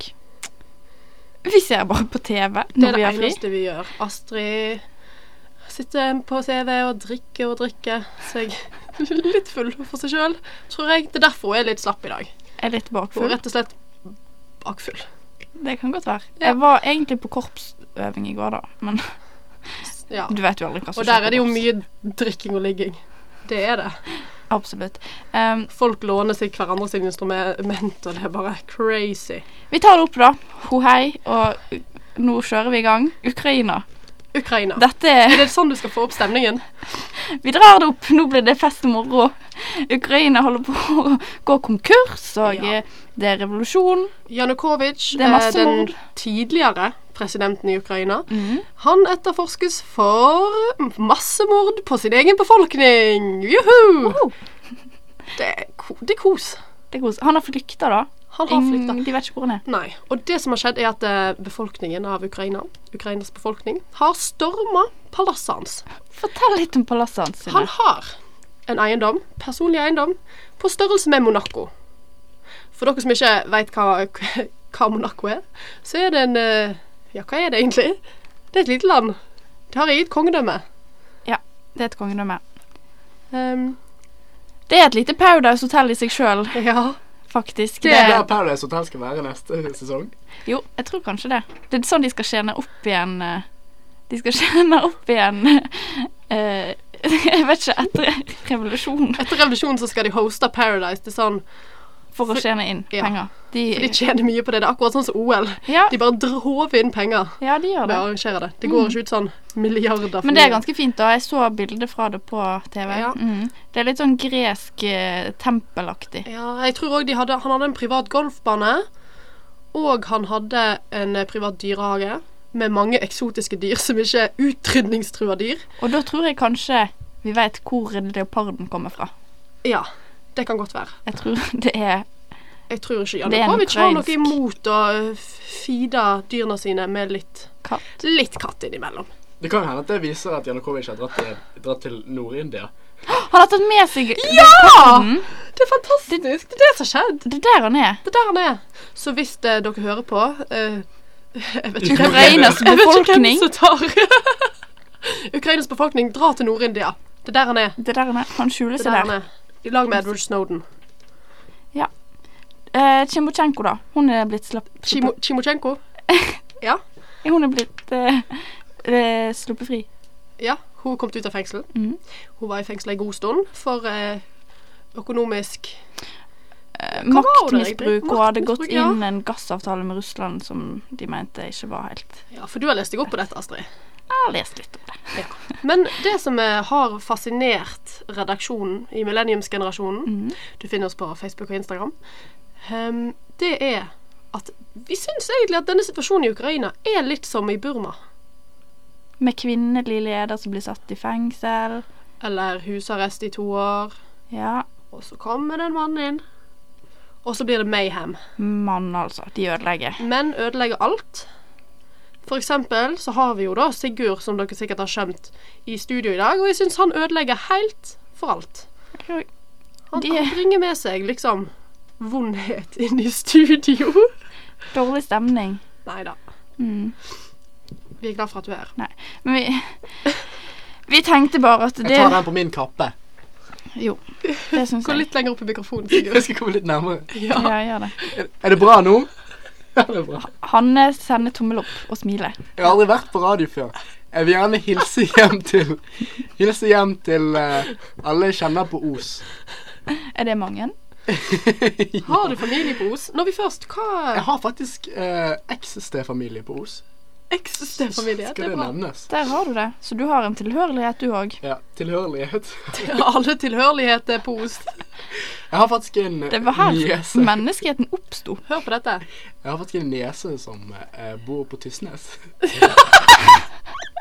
S5: vi ser bare på TV
S4: Det
S5: når
S4: er
S5: vi
S4: det
S5: har fri.
S4: eneste vi gjør. Astrid sitter på TV og drikker seg litt full for seg selv, tror jeg. Det er derfor hun er litt slapp i dag.
S5: Er litt
S4: Hun er
S5: bakfull.
S4: rett og slett bakfull.
S5: Det kan godt være.
S4: Ja.
S5: Jeg var egentlig på korpsøving i går, da. Men
S4: Ja.
S5: du vet jo aldri hva som
S4: Og
S5: skjer
S4: der
S5: på
S4: er det jo
S5: korps.
S4: mye drikking og ligging. Det er det.
S5: Absolutt.
S4: Folk låner seg hverandre sine instrument, og det er bare crazy.
S5: Vi tar det opp, da. Ho hei, og nå kjører vi i gang. Ukraina.
S4: Ukraina.
S5: Dette
S4: Er
S5: er
S4: det sånn du skal få opp stemningen?
S5: Vi drar det opp. Nå blir det fest og moro. Ukraina holder på å gå konkurs, og
S4: Ja.
S5: det er revolusjon.
S4: Janukovitsj,
S5: Det er masse
S4: den
S5: mord.
S4: tidligere presidenten i Ukraina,
S5: Mhm.
S4: han etterforskes for massemord på sin egen befolkning. Juhu!
S5: Wow.
S4: Det er kos.
S5: Det er kos. Han har flykta, da.
S4: Han har flykta.
S5: De vet ikke hvor han er.
S4: Nei. Og det som har skjedd, er at befolkningen av Ukrainas befolkning, har storma palasset hans.
S5: Fortell litt om palasset hans.
S4: Han har en eiendom, personlig eiendom, på størrelse med Monaco. For dere som ikke vet hva Monaco er, så er det en Ja, hva er det egentlig? Det er et lite land. Det har eget kongedømme.
S5: Ja, det er et kongedømme.
S4: Um,
S5: Det er et lite Paradise Hotel i seg sjøl,
S4: ja.
S5: faktisk.
S3: Det er der Paradise Hotel skal være neste sesong.
S5: Jo, jeg tror kanskje det. Det er sånn de skal tjene opp igjen De skal tjene opp igjen jeg vet ikke, etter revolusjonen.
S4: Etter revolusjonen så skal de hoste Paradise. Det er sånn
S5: For å tjene inn
S4: Ja.
S5: penger.
S4: For de tjener mye på det. Det er akkurat sånn som OL.
S5: Ja,
S4: De bare håver inn penger
S5: ja, de gjør
S4: ved å
S5: det.
S4: arrangere det. Det går ikke ut sånn milliarder. for
S5: Men det er
S4: mye.
S5: ganske fint, da. Jeg så bilder fra det på TV.
S4: Ja.
S5: Det er litt sånn gresk tempelaktig.
S4: Ja, jeg tror òg han hadde en privat golfbane, og han hadde en privat dyrehage med mange eksotiske dyr som ikke er utrydningstrua dyr.
S5: Og da tror jeg kanskje vi vet hvor leoparden kommer fra.
S4: Ja, det kan godt være.
S5: Jeg tror det er
S4: Jeg tror ikke
S5: Det er en
S4: Janukovitsj har noe
S5: ukrainsk-
S4: imot å feede dyrene sine med litt
S5: katt.
S4: innimellom.
S3: Det kan hende at det viser at Janukovitsj har dratt til Nord-India.
S5: Han har tatt med seg
S4: Ja!
S5: leoparden.
S4: Det er fantastisk! Det er det som har skjedd.
S5: Det er der han er.
S4: Det er der han er. Så hvis dere hører på jeg vet ikke
S5: Ukrainas
S4: jeg vet ikke
S5: befolkning.
S4: hvem som tar Ukrainas befolkning drar til Nord-India. Det er der han er.
S5: Det er der han er. Han skjuler
S4: Det er
S5: seg
S4: der han
S5: der.
S4: er. I lag med Edward Snowden.
S5: Chimochenko, da. Hun er blitt
S4: Chimochenko. Ja.
S5: Hun er blitt sluppet fri.
S4: Ja, hun kom ut av fengsel.
S5: Mhm.
S4: Hun var i fengsel en god stund for økonomisk
S5: Maktmisbruk, og hadde
S4: Maktmisbruk,
S5: gått
S4: ja.
S5: inn en gassavtale med Russland som de mente ikke var helt.
S4: Ja, for du har lest deg opp på dette, Astrid.
S5: Jeg har lest litt om det.
S4: Men det som har fascinert redaksjonen i millenniumsgenerasjonen, du finner oss på Facebook og Instagram, det er at vi syns egentlig at denne situasjonen i Ukraina er litt som i Burma.
S5: Med kvinnelig leder som blir satt i fengsel.
S4: Eller husarrest i 2 år.
S5: Ja,
S4: Og så kommer det en mann inn. Og så blir det mayhem.
S5: mann altså. De ødelegger.
S4: Menn ødelegger alt. For eksempel så har vi jo da Sigurd, som dere sikkert har skjønt, i studio i dag, og jeg synes han ødelegger helt for alt. Han bringer med seg liksom vondhet inn i studio.
S5: Dårlig stemning.
S4: Neida.
S5: Mm.
S4: Vi er glad for at du er her.
S5: Nei, men vi tenkte bare at det
S3: Jeg tar den på min kappe.
S5: Jo, det synes
S4: Gå
S5: jeg.
S4: litt lenger opp i mikrofonen,
S3: Jeg
S4: Sigurd.
S3: skal komme litt nærmere.
S4: Ja.
S5: Ja, gjør det.
S3: Er det bra nå? Ja, det er bra.
S5: Hanne sender tommel opp og smiler.
S3: Jeg har aldri vært på radio før. Jeg vil gjerne hilse hjem til alle jeg kjenner på Os.
S5: Er det mange?
S4: Har du familie på Os? Når vi først,
S3: Jeg
S4: hva
S3: har faktisk eks-stefamilie på Os.
S4: Eks-stefamilie?
S3: Skal
S4: Det er
S3: det
S4: bra.
S3: nevnes?
S5: Der har du det. Så du har en tilhørighet, du òg.
S3: Ja, tilhørighet.
S4: Alle tilhørigheter på Os.
S3: Jeg har faktisk en
S5: Det var her
S3: niese.
S5: menneskeheten oppsto.
S4: Hør på dette.
S3: Jeg har faktisk en niese som bor på Tysnes.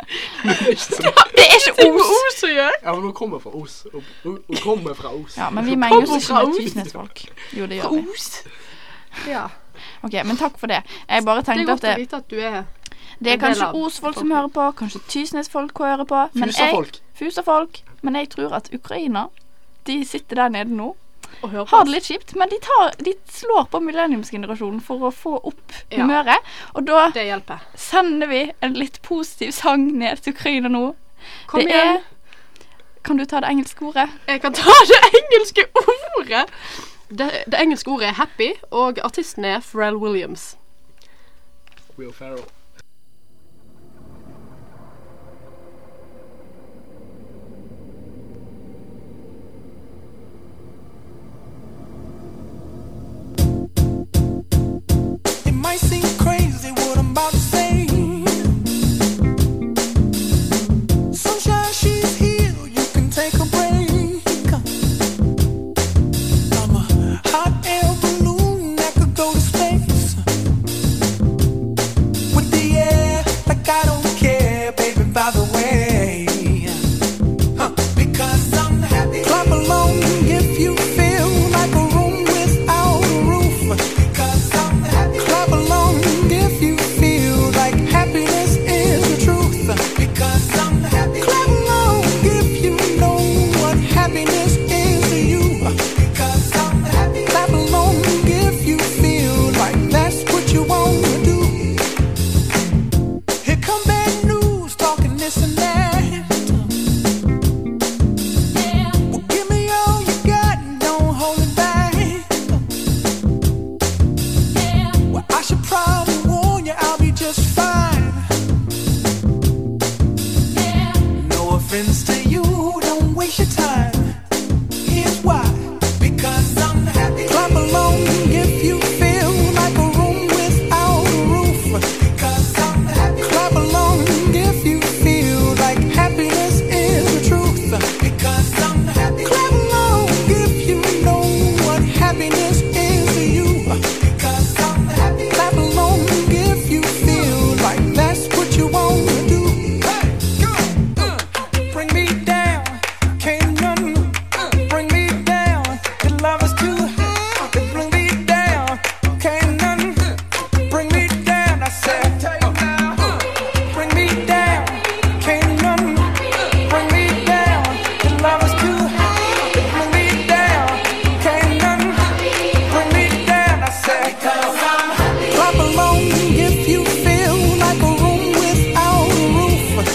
S5: Det er ikke Os.
S4: Os å gjøre.
S3: Ja, men hun kommer fra Os. Hun kommer fra Os.
S5: Ja, men vi menger oss
S4: Kommer
S5: ikke
S4: fra
S5: med
S4: Os.
S5: Tysnesfolk. Jo, det gjør vi.
S4: Os. Ja.
S5: Ok, men takk for det. Jeg bare
S4: Det er
S5: tenkte
S4: godt å
S5: at
S4: vite at du er
S5: det er
S4: en del
S5: kanskje
S4: av
S5: Os-folk som
S4: folket.
S5: hører på, kanskje Tysnes-folk hører på.
S3: Fusa-folk.
S5: Fusa-folk. Men jeg tror at Ukraina, de sitter der nede nå,
S4: å høre på.
S5: har det litt kjipt, men de slår på millenniumsgenerasjonen for å få opp
S4: Ja.
S5: humøret. Og da
S4: Det hjelper.
S5: sender vi en litt positiv sang ned til Ukraina nå.
S4: Kom
S5: det
S4: igjen.
S5: Kan du ta det engelske ordet?
S4: Jeg kan ta det engelske ordet. Det engelske ordet er happy, og artisten er Pharrell Williams.
S3: Will Ferrell.
S2: It might seem crazy what I'm about to say. Sunshine, she's here. You can take a break. I'm a hot air balloon that could go to space. With the air, like I don't care, baby, by the way. Because I'm happy. Clap along if you feel like a room without a roof. Because I'm happy. Clap along if you feel like happiness is the truth. Because I'm happy. Clap along if you know what happiness is to you. Because I'm happy. Clap along if you feel like that's what you want to do. Here come bad news, talking this and that. Well, give me all you got and don't hold it back. Well, I should probably warn you, I'll be just fine. No offense to you, don't waste your time. Here's why. Because I'm happy. Clap along if you feel like a room without a roof. Because I'm happy. Clap along if you feel like happiness is the truth. Because I'm happy. Clap along if you know what happiness is to you. Because I'm happy. Clap along if you feel like that's what you want to do. Hey, go! Bring me down, can't none bring me down. Your love is too high. Bring me down, can't none bring me down. I said, bring me down, can't none bring me down. Your love is too high. Bring me down, can't none bring me down. I said, clap along if you feel like a room without a roof.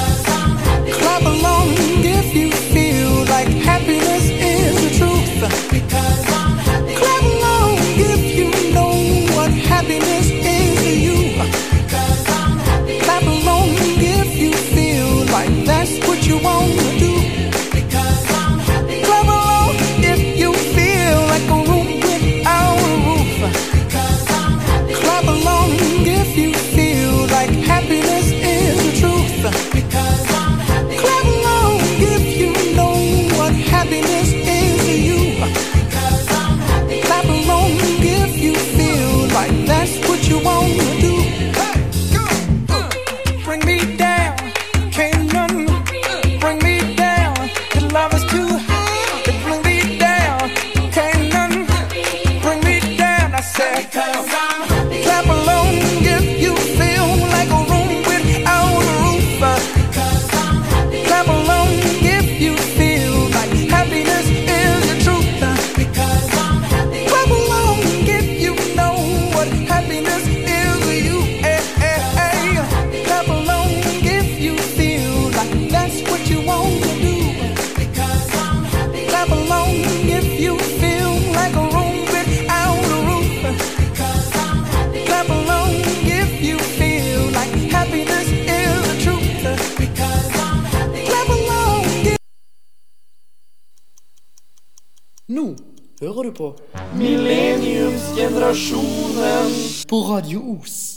S2: Clap along if you feel like happiness is the truth. Because I'm happy. Clap along if you know what happiness is to you. Because I'm happy. Clap along if you feel like that's what you want to do. Because I'm happy. Clap along if you feel like a room without a roof. Because I'm happy. Clap along if you feel like happiness is the truth. Because I'm happy. Clap along if you know what happiness is to you. Because I'm happy. Clap along if you feel like that's what you want to do. Hey, go! Bring me down, can't none bring me down. Your love is too high. Bring me down, can't none bring me down. I said, because I'm happy. Clap along if you feel like a room without a roof. Because I'm happy. Clap along if you feel like happiness is the truth. Because I'm happy. Clap along if you know what happiness is to you. Hey, hey, hey. Clap along if you feel like that's what you want to do. Because I'm happy. Clap along if you feel like a room without a roof. Because I'm happy. Clap along if you feel like happiness is the truth. Because I'm happy. Clap along if
S1: Nå hører du på
S2: Millenniumsgenerasjonen.
S1: på Radio Os.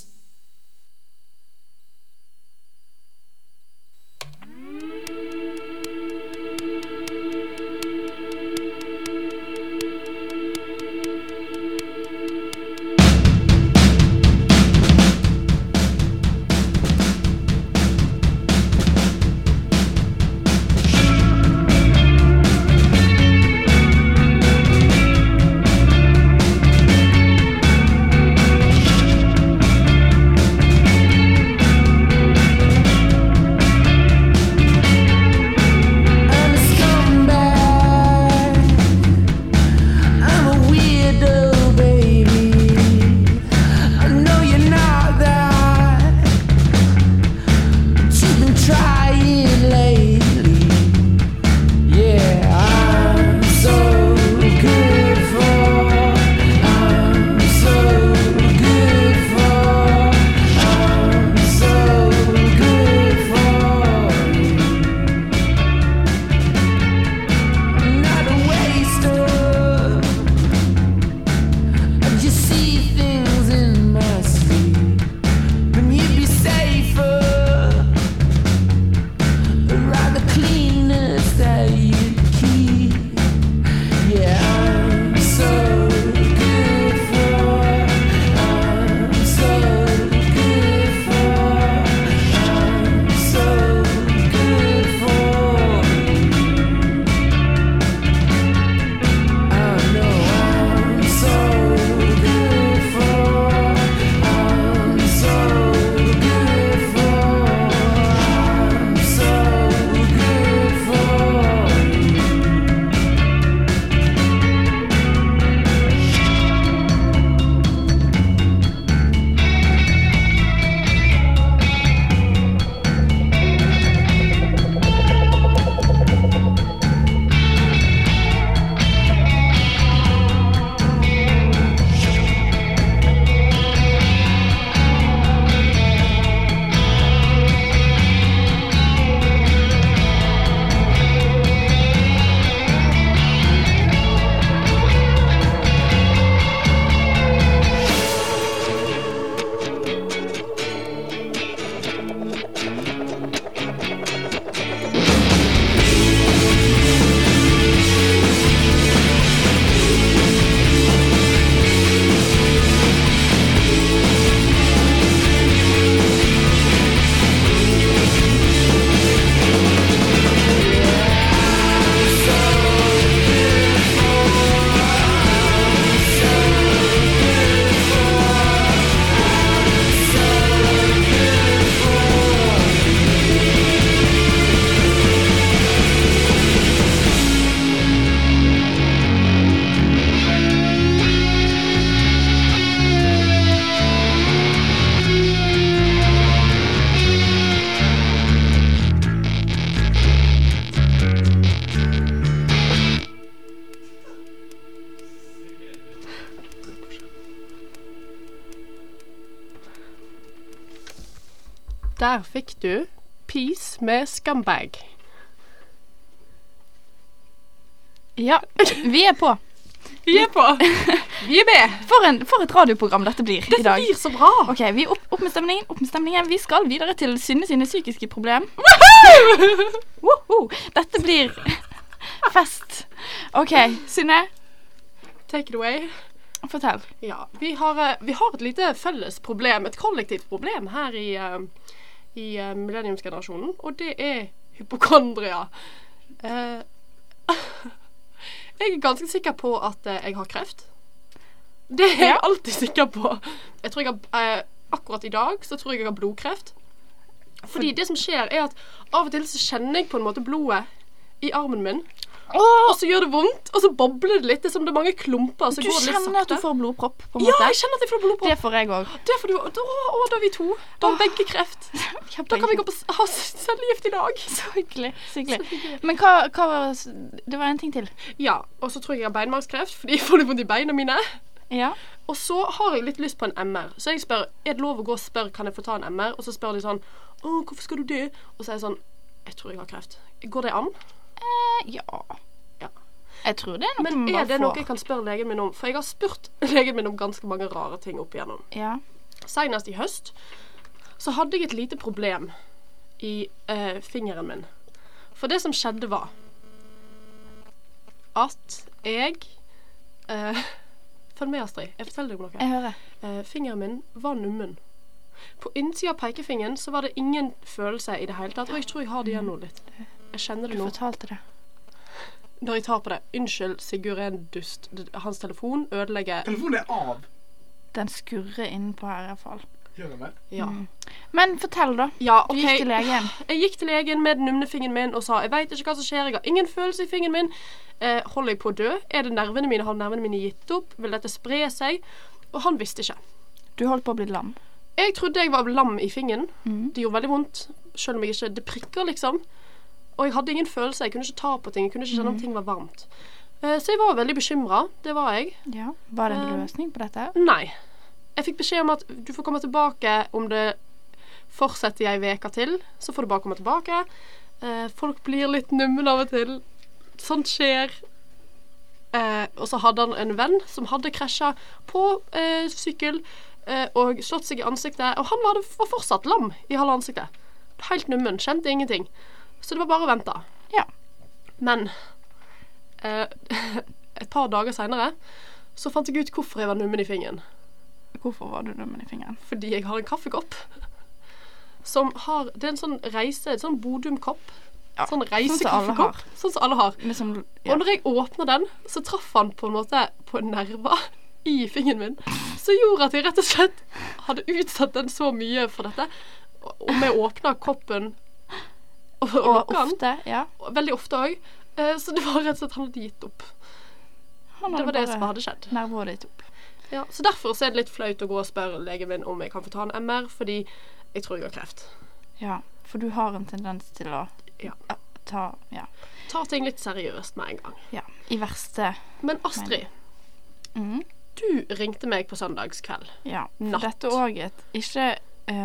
S4: Der fikk du Peace med Scumbag.
S5: Ja, vi er på.
S4: Vi er på. Vi er med.
S5: For et radioprogram dette blir i dag.
S4: Dette blir så bra.
S5: Ok, vi er opp med stemningen. Vi skal videre til Synne sine psykiske problem. Woohoo! Dette blir fest. Ok, Synne.
S4: Take it away.
S5: Fortell.
S4: Ja, vi har et lite felles problem, et kollektivt problem her i millenniumsgenerasjonen, og det er hypokondria. Jeg er ganske sikker på at jeg har kreft. Det er jeg alltid sikker på. Jeg tror jeg har, akkurat i dag så tror jeg har blodkreft. Fordi det som skjer er at av og til så kjenner jeg på en måte blodet i armen min. Og så gjør det vondt, og så bobler det litt. Det er som det er mange klumper. Så
S5: Du
S4: går det litt
S5: kjenner at du
S4: sakte.
S5: får blodpropp, på en
S4: Ja,
S5: måte?
S4: jeg kjenner at jeg får blodpropp.
S5: Det får jeg også.
S4: Det får du. Da er vi to. Da har begge kreft. Da kan vi gå på ha cellegift i dag.
S5: Så hyggelig. Men hva var det var en ting til.
S4: Ja, og så tror jeg har beinmargskreft, fordi jeg får litt vondt i beina mine.
S5: Ja.
S4: Og så har jeg litt lyst på en MR. Så jeg spør, er det lov å gå og spørre, kan jeg få ta en MR? Og så spør de sånn, hvorfor skal du det? Og så er jeg sånn, jeg tror jeg har kreft. Går det an?
S5: Ja. Jeg tror det er noe
S4: Men
S5: man
S4: er
S5: bare
S4: det
S5: får.
S4: noe jeg kan spørre legen min om? For jeg har spurt legen min om ganske mange rare ting opp igjennom.
S5: Ja.
S4: Senest i høst så hadde jeg et lite problem i fingeren min. For det som skjedde var at jeg følg med, Astrid. Jeg forteller deg om noe.
S5: Jeg hører.
S4: Fingeren min var nummen. På innsiden av pekefingeren så var det ingen følelse i det hele tatt. Og jeg tror jeg har det igjen nå litt. Jeg kjenner det
S5: Du
S4: nå.
S5: fortalte det.
S4: Når jeg tar på det. Unnskyld, Sigurd er en dust. Hans telefon ødelegger.
S3: Telefonen er av.
S5: Den skurrer innpå her i hvert fall.
S3: Gjør den det?
S4: Ja.
S5: Men fortell da.
S4: Ja,
S5: Du
S4: ok.
S5: gikk til legen.
S4: Jeg gikk til legen med den numne fingeren min og sa, jeg vet ikke hva som skjer, jeg har ingen følelse i fingeren min. Holder jeg på å dø? Er det nervene mine? Har nervene mine gitt opp? Vil dette spre seg? Og han visste ikke.
S5: Du holdt på å bli lam.
S4: Jeg trodde jeg var lam i fingeren.
S5: Mhm.
S4: Det gjorde veldig vondt, selv om jeg ikke, det prikker liksom. Og jeg hadde ingen følelse, jeg kunne ikke ta på ting, jeg kunne ikke kjenne om ting var varmt. Så jeg var veldig bekymret, det var jeg.
S5: Ja. Var det en løsning på dette?
S4: Nei. Jeg fikk beskjed om at du får komme tilbake om det fortsetter i en veke til, så får du bare komme tilbake. Folk blir litt nummen av og til. Sånt skjer. Og så hadde han en venn som hadde krasjet på sykkel og slått seg i ansiktet, og han var fortsatt lam i halve ansiktet. Helt nummen, kjente ingenting. Så det var bare å vente.
S5: Ja.
S4: Men et par dager senere så fant jeg ut hvorfor jeg var nummen i fingeren.
S5: Hvorfor var du nummen i fingeren?
S4: Fordi jeg har en kaffekopp som har, det er en sånn reise, en sånn Bodum-kopp.
S5: Ja,
S4: Sånn
S5: sånn som alle
S4: reisekaffekopp.
S5: har.
S4: Sånn som alle har.
S5: Liksom,
S4: Og når jeg åpner den, så traff han på en måte på nerver i fingeren min, som gjorde at jeg rett og slett hadde utsatt den så mye for dette. Og jeg åpnet koppen og
S5: og
S4: lukket den.
S5: ofte, ja.
S4: Veldig ofte også. Så det var rett og slett han hadde gitt opp. Det var det som hadde skjedd.
S5: Nervene ditt opp.
S4: Ja, så derfor så er det litt flaut å gå og spørre legen min om jeg kan få ta en MR, fordi jeg tror jeg har kreft.
S5: Ja, for du har en tendens til å
S4: Ja. Ta ting litt seriøst med en gang.
S5: Ja, i verste.
S4: Men Astrid,
S5: Mhm.
S4: du ringte meg på søndagskveld.
S5: Ja, for
S4: Natt.
S5: dette også ikke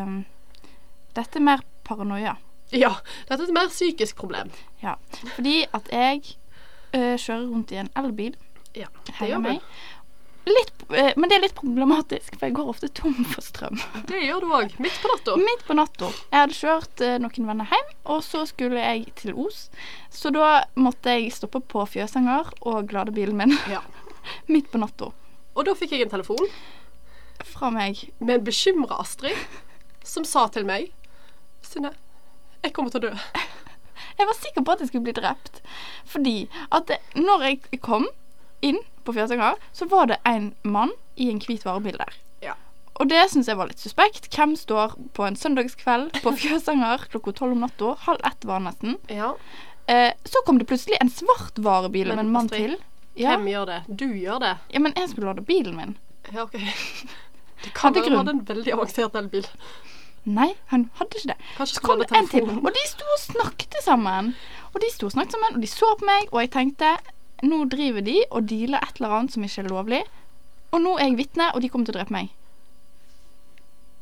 S5: dette er mer paranoia.
S4: Ja, dette er et mer psykisk problem.
S5: Ja, fordi at jeg kjører rundt i en elbil
S4: Ja, det
S5: her
S4: gjør
S5: med
S4: du.
S5: meg. Men det er litt problematisk, for jeg går ofte tom for strøm.
S4: Det gjør du også. Midt på natta.
S5: Midt på natta. Jeg hadde kjørt noen venner hjem, og så skulle jeg til Os. Så da måtte jeg stoppe på Fjøsanger og lade bilen min
S4: Ja.
S5: midt på natta.
S4: Og da fikk jeg en telefon
S5: Fra meg.
S4: med en bekymret Astrid, som sa til meg, Synne, jeg kommer til å dø.
S5: Jeg var sikker på at jeg skulle bli drept. Fordi at når jeg kom inn på Fjøsanger, så var det en mann i en hvit varebil der.
S4: Ja.
S5: Og det synes jeg var litt suspekt. Hvem står på en søndagskveld på Fjøsanger klokka 12 om natta? 12:30 var nesten.
S4: Ja.
S5: Så kom det plutselig en svart varebil med en mann
S4: Astrid,
S5: til. Ja.
S4: Hvem gjør det? Du gjør det.
S5: Ja, men jeg skulle lade bilen min.
S4: Ja, ok. Det kan
S5: Hadde
S4: være han
S5: grunn.
S4: hadde en veldig avansert elbil.
S5: Nei, han hadde ikke det.
S4: Kanskje
S5: Så kom
S4: skulle
S5: det en til,
S4: telefonen.
S5: og de sto og snakket sammen. Og de så på meg, og jeg tenkte, nå driver de og dealer et eller annet som ikke er lovlig, og nå er jeg vitne, og de kommer til å drepe meg.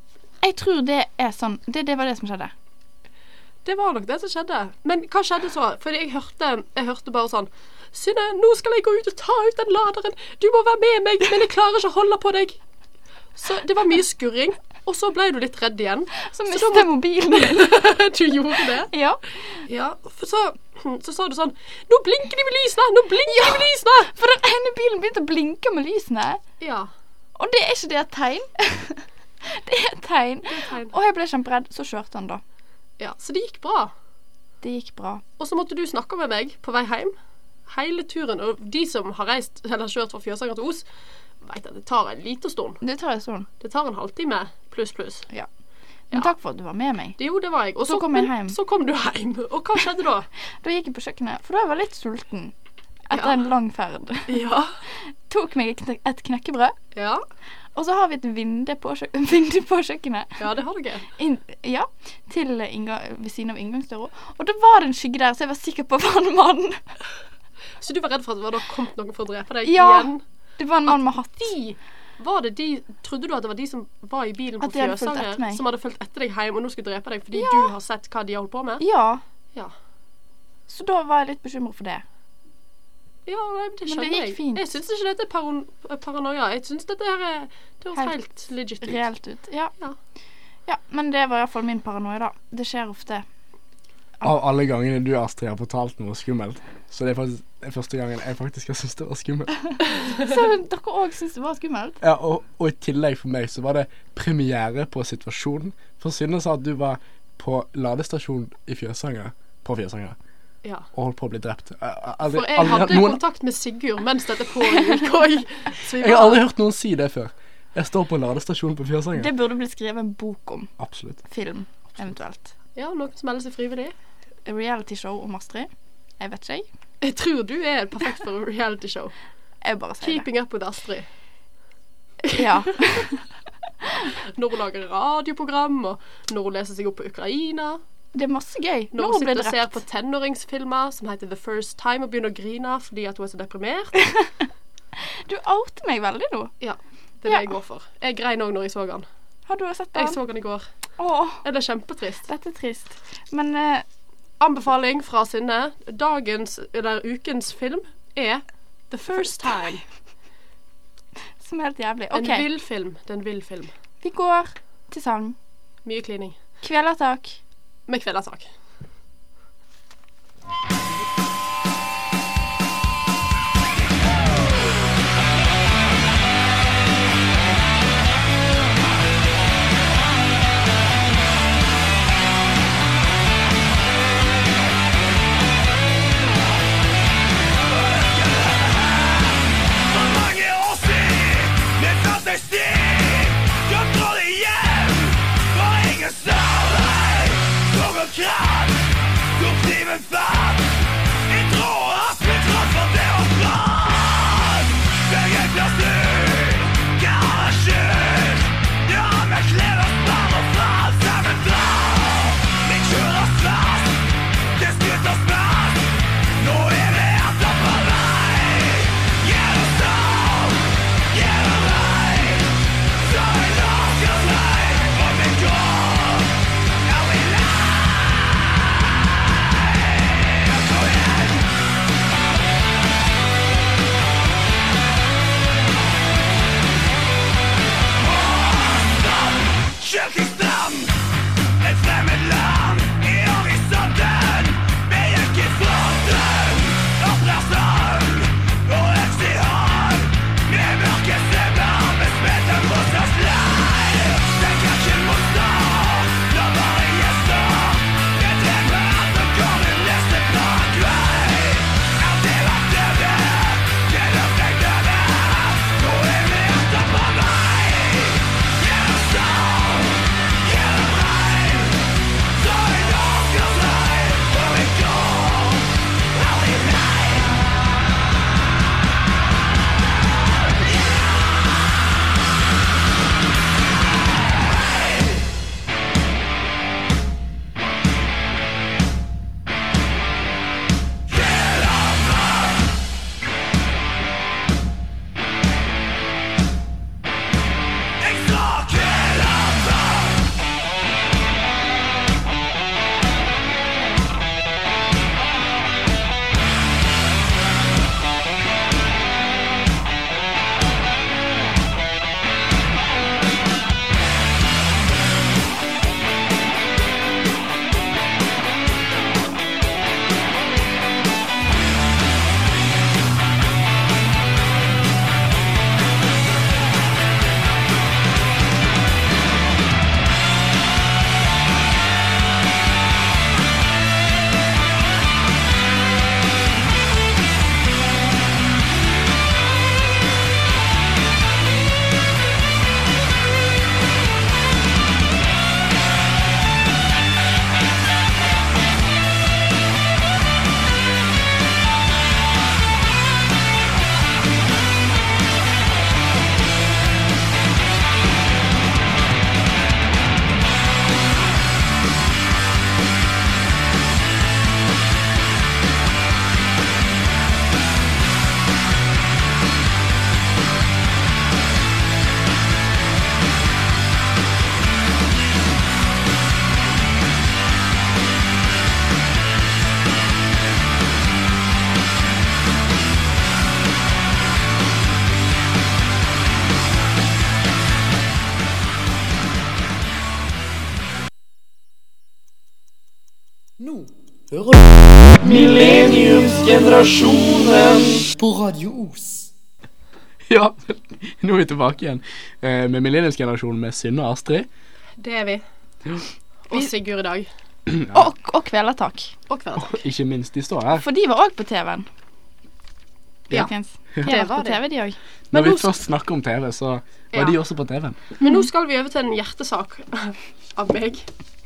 S5: Jeg tror det er sånn. Det var det som skjedde.
S4: Det var nok det som skjedde. Men hva skjedde så? Fordi jeg hørte bare sånn Synne, nå skal jeg gå ut og ta ut den laderen. Du må være med meg, men jeg klarer ikke å holde på deg. Så det var mye skurring. Og så ble du litt redd igjen.
S5: Så mistet jeg mobilen min.
S4: Du gjorde det?
S5: Ja.
S4: Ja, for så sa du sånn Nå blinker de med lysene! Nå blinker de med lysene!
S5: For den ene bilen begynte å blinke med lysene.
S4: Ja.
S5: Og det er ikke det et tegn. Det er et tegn. Og jeg ble kjemperedd. Så kjørte han da.
S4: Ja, så det gikk bra.
S5: Det gikk bra.
S4: Og så måtte du snakke med meg på vei hjem. Hele turen. Og de som har reist eller kjørt fra Fjøsanger til Os, vet at det tar en liten stund.
S5: Det tar en stund.
S4: Det tar en halvtime pluss.
S5: Ja. Men takk for at du var med meg.
S4: Jo, det var jeg. Og
S5: så kom jeg hjem.
S4: Så kom du hjem. Og hva skjedde da?
S5: Da gikk jeg på kjøkkenet, for da var jeg litt sulten. Etter en lang ferd.
S4: Ja.
S5: Tok meg et knekkebrød.
S4: Ja.
S5: Og så har vi et vindu på kjøkkenet.
S4: Ja, det har dere.
S5: Ja, ved siden av inngangsdøra. Og da var det en skygge der, så jeg var sikker på at det var en mann.
S4: Så du var redd for at det var kommet noen for å drepe deg
S5: igjen?
S4: Ja,
S5: det var en mann med hatt.
S4: Trodde du at det var de som var i bilen på Fjøsanger, som hadde fulgt etter deg hjem og nå skulle drepe deg fordi du har sett hva de holdt på med?
S5: Ja. Så da var jeg litt bekymret for det.
S4: Ja, det skjønner jeg.
S5: Men det gikk fint.
S4: Jeg synes ikke dette er paranoia. Jeg synes dette her det var helt legit ut.
S5: Reelt ut, ja, men det var i hvert fall min paranoia da. Det skjer ofte.
S3: Av alle gangene du, Astrid, har fortalt noe skummelt, så det er faktisk den første gangen jeg faktisk har syntes det var skummelt.
S5: Så dere også synes det var skummelt?
S3: Ja, og i tillegg for meg så var det premiere på situasjonen. For Synne sa at du var på ladestasjon i Fjøsanger,
S4: ja.
S3: Og holdt på å bli drept.
S4: For jeg hadde kontakt med Sigurd mens dette pågikk.
S3: Jeg har aldri hørt noen si det før. Jeg står på ladestasjonen på Fjøsanger.
S5: Det burde bli skrevet en bok om.
S3: Absolutt.
S5: Film, eventuelt.
S4: Ja, noen som melder seg frivillig.
S5: Reality show om Astrid. Jeg vet ikke.
S4: Jeg tror du er perfekt for reality show.
S5: Jeg bare sier
S4: Keeping up with Astrid.
S5: Ja.
S4: Når hun lager radioprogram, og når hun leser seg opp på Ukraina.
S5: Det er masse gøy.
S4: Når hun sitter og ser på tenåringsfilmer som heter The First Time og begynner å grine fordi at hun er så deprimert.
S5: Du outer meg veldig nå.
S4: Ja, det er det jeg går for. Jeg grein også når jeg så den.
S5: Har du sett den?
S4: Jeg så den i går. Det er kjempetrist.
S5: Dette er trist. Men
S4: anbefaling fra Synne. Ukens film er The First Time.
S5: Som er helt jævlig. Ok.
S4: En vill film. Det er en vill film.
S5: Vi går til sang.
S4: Mye klining.
S5: Kvelertak.
S4: Med kvelertak.
S2: God!
S1: hører du
S3: Millenniumsgenerasjonen.
S1: på Radio Os.
S3: Ja, nå er vi tilbake igjen med millenniumsgenerasjonen med Synne og Astrid.
S4: Det er vi. Og Sigurd i dag.
S5: Og Kvelertak.
S4: Og Kvelertak.
S3: Og ikke minst, de står her.
S5: For de var også på TV-en.
S3: Ja.
S5: Folkens.
S4: Det
S5: De var
S4: var
S5: på
S4: det.
S5: TV, de også.
S3: Når vi
S4: nå-
S3: først snakker om TV, så var
S4: Ja.
S3: de også på TV-en.
S4: Men nå skal vi over til en hjertesak av meg.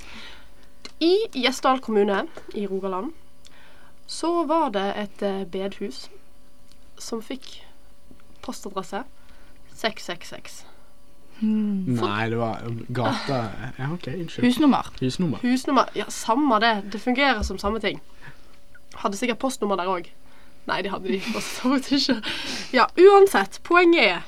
S4: I Gjesdal kommune i Rogaland så var det et bedhus som fikk postadresse 666.
S3: Nei, det var gata. Ja, ok, unnskyld.
S5: Husnummer.
S3: Husnummer.
S4: Husnummer, ja, samme det. Det fungerer som samme ting. Hadde sikkert postnummer der òg. Nei, det hadde de for så vidt ikke. Ja, uansett, poenget er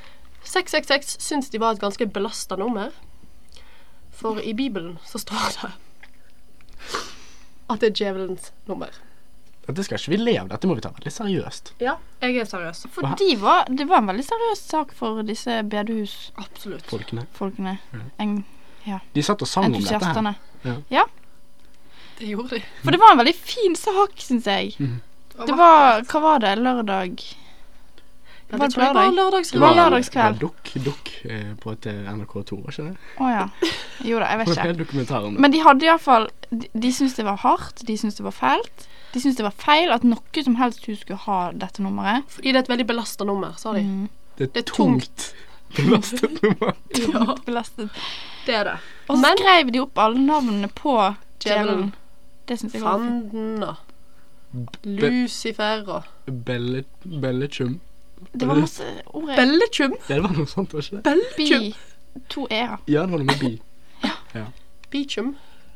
S4: 666 syns de var et ganske belasta nummer. For i Bibelen så står det at det er djevelens nummer.
S3: Dette skal ikke vi le av, dette må vi ta veldig seriøst.
S4: Ja, jeg er seriøs.
S5: For det var en veldig seriøs sak for disse bedehusfolkene.
S4: Absolutt.
S3: Folkene.
S5: En,
S3: De satt og sang om dette her.
S5: entusiastene.
S3: Ja.
S4: Det gjorde de.
S5: For det var en veldig fin sak, synes jeg. Det var, hva var det, lørdag?
S4: Ja,
S5: Var
S4: det
S5: det
S4: tror jeg var
S5: lørdag?
S4: lørdagskveld.
S5: Det var lørdagskveld.
S3: Dukk på et NRK2, var ikke det?
S5: Åja. Jo da, jeg vet
S3: Det var en
S5: ikke.
S3: dokumentar om det.
S5: Men de hadde i hvert fall, de syntes det var hardt, de syntes det var feilt. De syntes det var feil at noe som helst hus skulle ha dette nummeret.
S4: Fordi det er et veldig belasta nummer, sa de.
S3: Det
S4: er
S3: er tungt belastet nummer.
S4: Ja,
S5: Belastet.
S4: det er det.
S5: Og så
S4: Men
S5: skrev de opp alle navnene på
S4: Djevelen.
S5: djevelen. Det synes jeg var fint.
S4: Fanden og Lucifer og
S3: Bellechum.
S5: Det var masse ord.
S4: Bellechum.
S3: Det var noe sånt, var ikke det?
S4: Bellechum.
S5: Bi. 2 e-er.
S3: Ja, det var noe med bi.
S4: Beechum.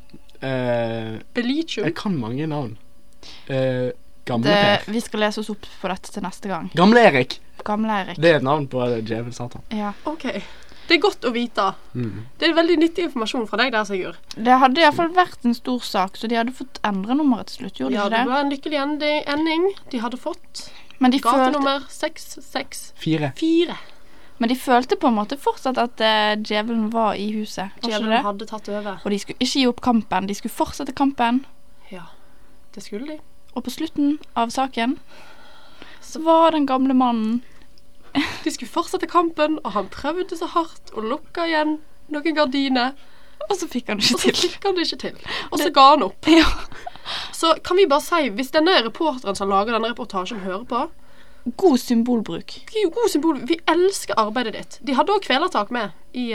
S3: Jeg
S4: Belichum.
S3: kan mange navn. Gamle Per.
S5: Vi skal lese oss opp på dette til neste gang.
S3: Gamle Erik.
S5: Gamle Erik.
S3: Det er et navn på djevel satan.
S5: Ja.
S4: OK. Det er godt å vite. Det er veldig nyttig informasjon fra deg der, Sigurd.
S5: Det hadde i hvert fall vært en stor sak, så de hadde fått endre nummeret til slutt, gjorde de
S4: Ja, det
S5: ikke det?
S4: var en lykkelig ending de hadde fått.
S5: Men de, følte,
S4: Gatenummer 664.
S3: 4.
S5: men de følte på en måte fortsatt at djevelen var i huset, var ikke
S4: Djevelen
S5: det?
S4: hadde tatt over.
S5: Og de skulle ikke gi opp kampen, de skulle fortsette kampen.
S4: Ja, det skulle de.
S5: Og på slutten av saken så var den gamle mannen
S4: De skulle fortsette kampen, og han prøvde så hardt og lukka igjen noen gardiner.
S5: Og så fikk han
S4: Og
S5: ikke
S4: så
S5: til.
S4: fikk han det ikke til. Og så ga han opp.
S5: Ja.
S4: Så kan vi bare si, hvis denne reporteren som lager denne reportasjen hører på,
S5: God symbolbruk.
S4: god symbol, vi elsker arbeidet ditt. De hadde også kvelertak med i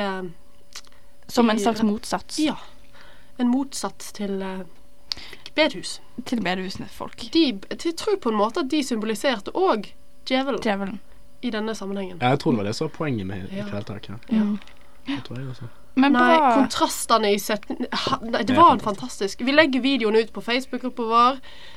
S5: Som en slags motsats
S4: ja, en motsats til bedhus.
S5: til bedehusene folk.
S4: De tror på en måte at de symboliserte også djevelen
S5: Djevelen.
S4: i denne sammenhengen.
S3: Jeg tror det var det som var poenget med
S4: Ja.
S3: kveldtaket.
S4: Ja.
S3: Det tror jeg også.
S5: Men
S4: Nei,
S5: bra.
S4: kontrastene i setningen. Nei, det
S3: Det er
S4: var en fantastisk. Vi legger videoen ut på Facebook-gruppa vår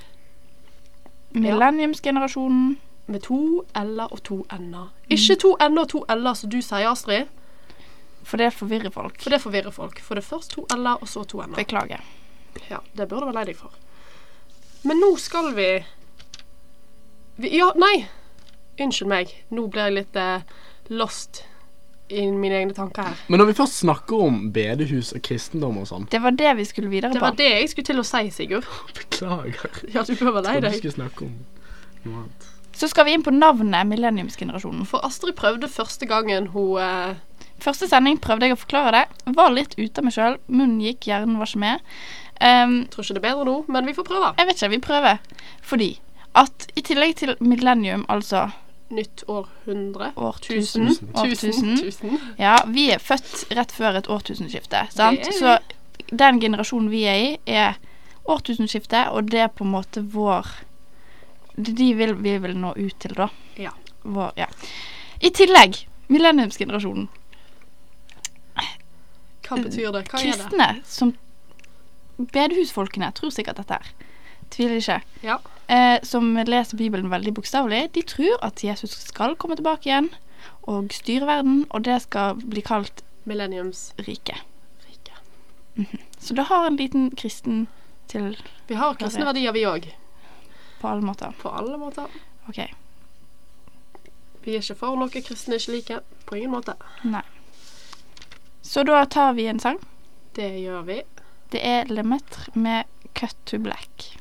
S5: Millenniumsgenerasjonen.
S4: med 2 l-er og 2 n-er. Ikke 2 n-er og 2 l-er som du sier, Astrid,
S5: For det forvirrer folk.
S4: for det forvirrer folk. For det er først 2 l-er og så 2 n-er.
S5: Beklager.
S4: Ja, det burde være lei deg for. Men nå skal vi ja, nei. Unnskyld meg. Nå blir jeg litt lost i mine egne tanker her.
S3: Men når vi først snakker om bedehus og kristendom og sånn,
S5: Det var det vi skulle videre
S4: Det
S5: på.
S4: var det jeg skulle til å si, Sigurd.
S3: beklager.
S4: Ja, du bør være lei
S3: Jeg trodde vi
S4: deg.
S3: skulle snakke om noe annet.
S5: Så skal vi inn på navnet Millenniumsgenerasjonen.
S4: For Astrid prøvde første gangen hun
S5: Første sending prøvde jeg å forklare det. Var litt ute av meg selv. Munnen gikk, hjernen var ikke med.
S4: tror ikke det er bedre nå, men vi får prøve.
S5: Jeg vet ikke, vi prøver. Fordi at i tillegg til millennium, altså
S4: Nytt århundre.
S5: årtusen,
S4: Tusen.
S5: ja, vi er født rett før et årtusenskifte, sant?
S4: Det er vi.
S5: Så den generasjonen vi er i, er årtusenskifte, og det er på en måte vår vi vil nå ut til, da.
S4: Ja.
S5: Vår, ja. I tillegg, millenniumsgenerasjonen.
S4: Hva betyr det? Hva er det?
S5: Kristne som bedehusfolkene tror sikkert dette her. Tviler ikke.
S4: Ja.
S5: Som leser Bibelen veldig bokstavelig. De tror at Jesus skal komme tilbake igjen og styre verden, og det skal bli kalt
S4: Millenniumsrike.
S5: riket. Så det har en liten kristen til
S4: Vi har kristne verdier, vi òg.
S5: på alle måter.
S4: På alle måter.
S5: Ok,
S4: Vi er ikke for noe kristne ikke liker. På ingen måte.
S5: nei. Så da tar vi en sang.
S4: Det gjør vi.
S5: Det er Le Maître med Cut to Black.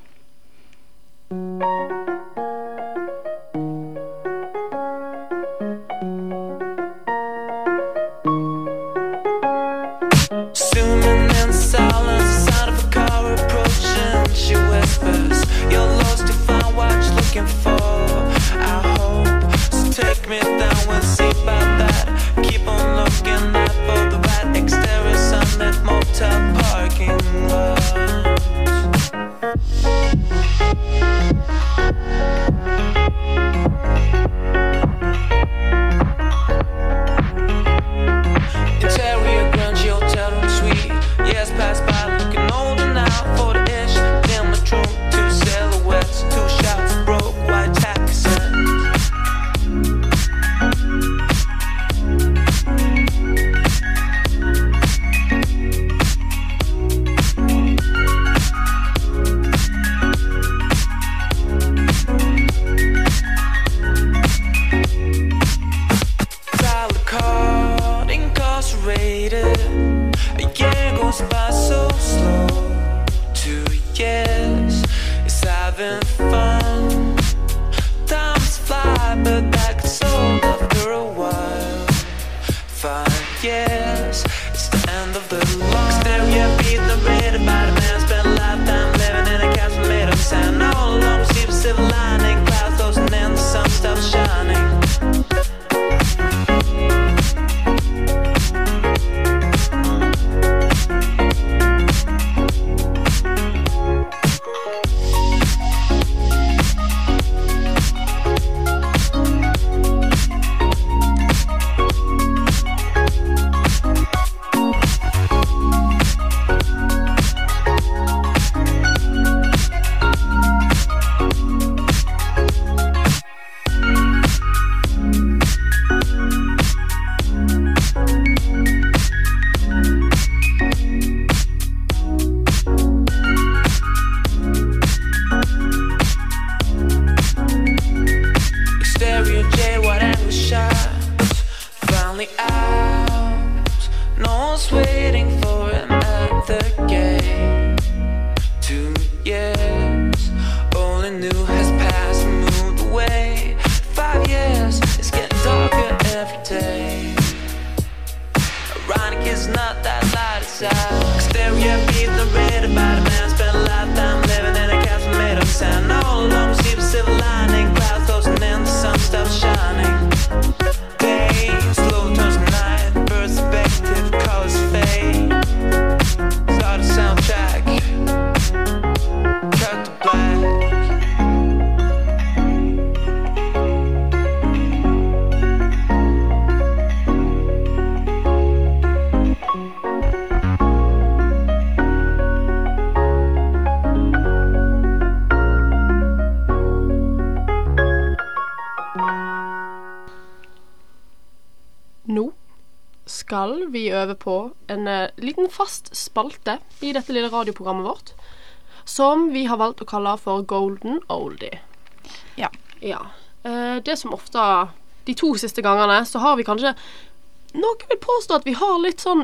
S2: Zooming in silence, the sound of a car approaching. She whispers, "You're lost to find what you're looking for. I hope so. Take me down, we'll see about that. Keep on looking out for the right exterior sunlit motel parking lot." Interior grungy hotel room suite. Years pass by, looking older now for the ish. Dim the room, two silhouettes, two shots, broke white taxis. Tyler caught, incarcerated. A year goes by so slow. 2 years is having fun. Times fly, but that gets old after a while. 5 years, it's the end of the line. Stereo beat the rhythm by the man. Spent a lifetime living in a castle made of sand. All alone, see the silver lining. Clouds closing in, the sun stops shining. Stereo J, what angle shot? Finally out. No one's waiting for him at the gate. 2 years, all he knew has passed and moved away. 5 years, it's getting darker every day. Ironic is not that light aside. Stereo beat the rhythm by the man. Spent a lifetime living in a castle made of sand. All alone, see the silver lining. Clouds closing in, the sun stops shining. Day slowly turns to night. Perspective, colors fade. Start a soundtrack. Cut to black.
S4: Nå skal vi øve på en liten fast spalte i dette lille radioprogrammet vårt, som vi har valgt å kalle for Golden Oldie.
S5: Ja.
S4: Det som ofte, de 2 siste gangene, så har vi kanskje, noen vil påstå at vi har litt sånn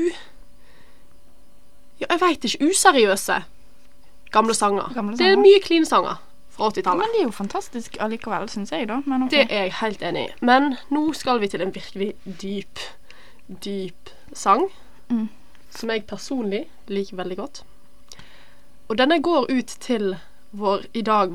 S4: jeg vet ikke, useriøse gamle sanger. Det er mye clean sanger fra 80-tallet.
S5: Men det er jo fantastisk allikevel, synes jeg da. Men
S4: Det er jeg helt enig i. Men nå skal vi til en virkelig dyp sang, som jeg personlig liker veldig godt. Og denne går ut til vår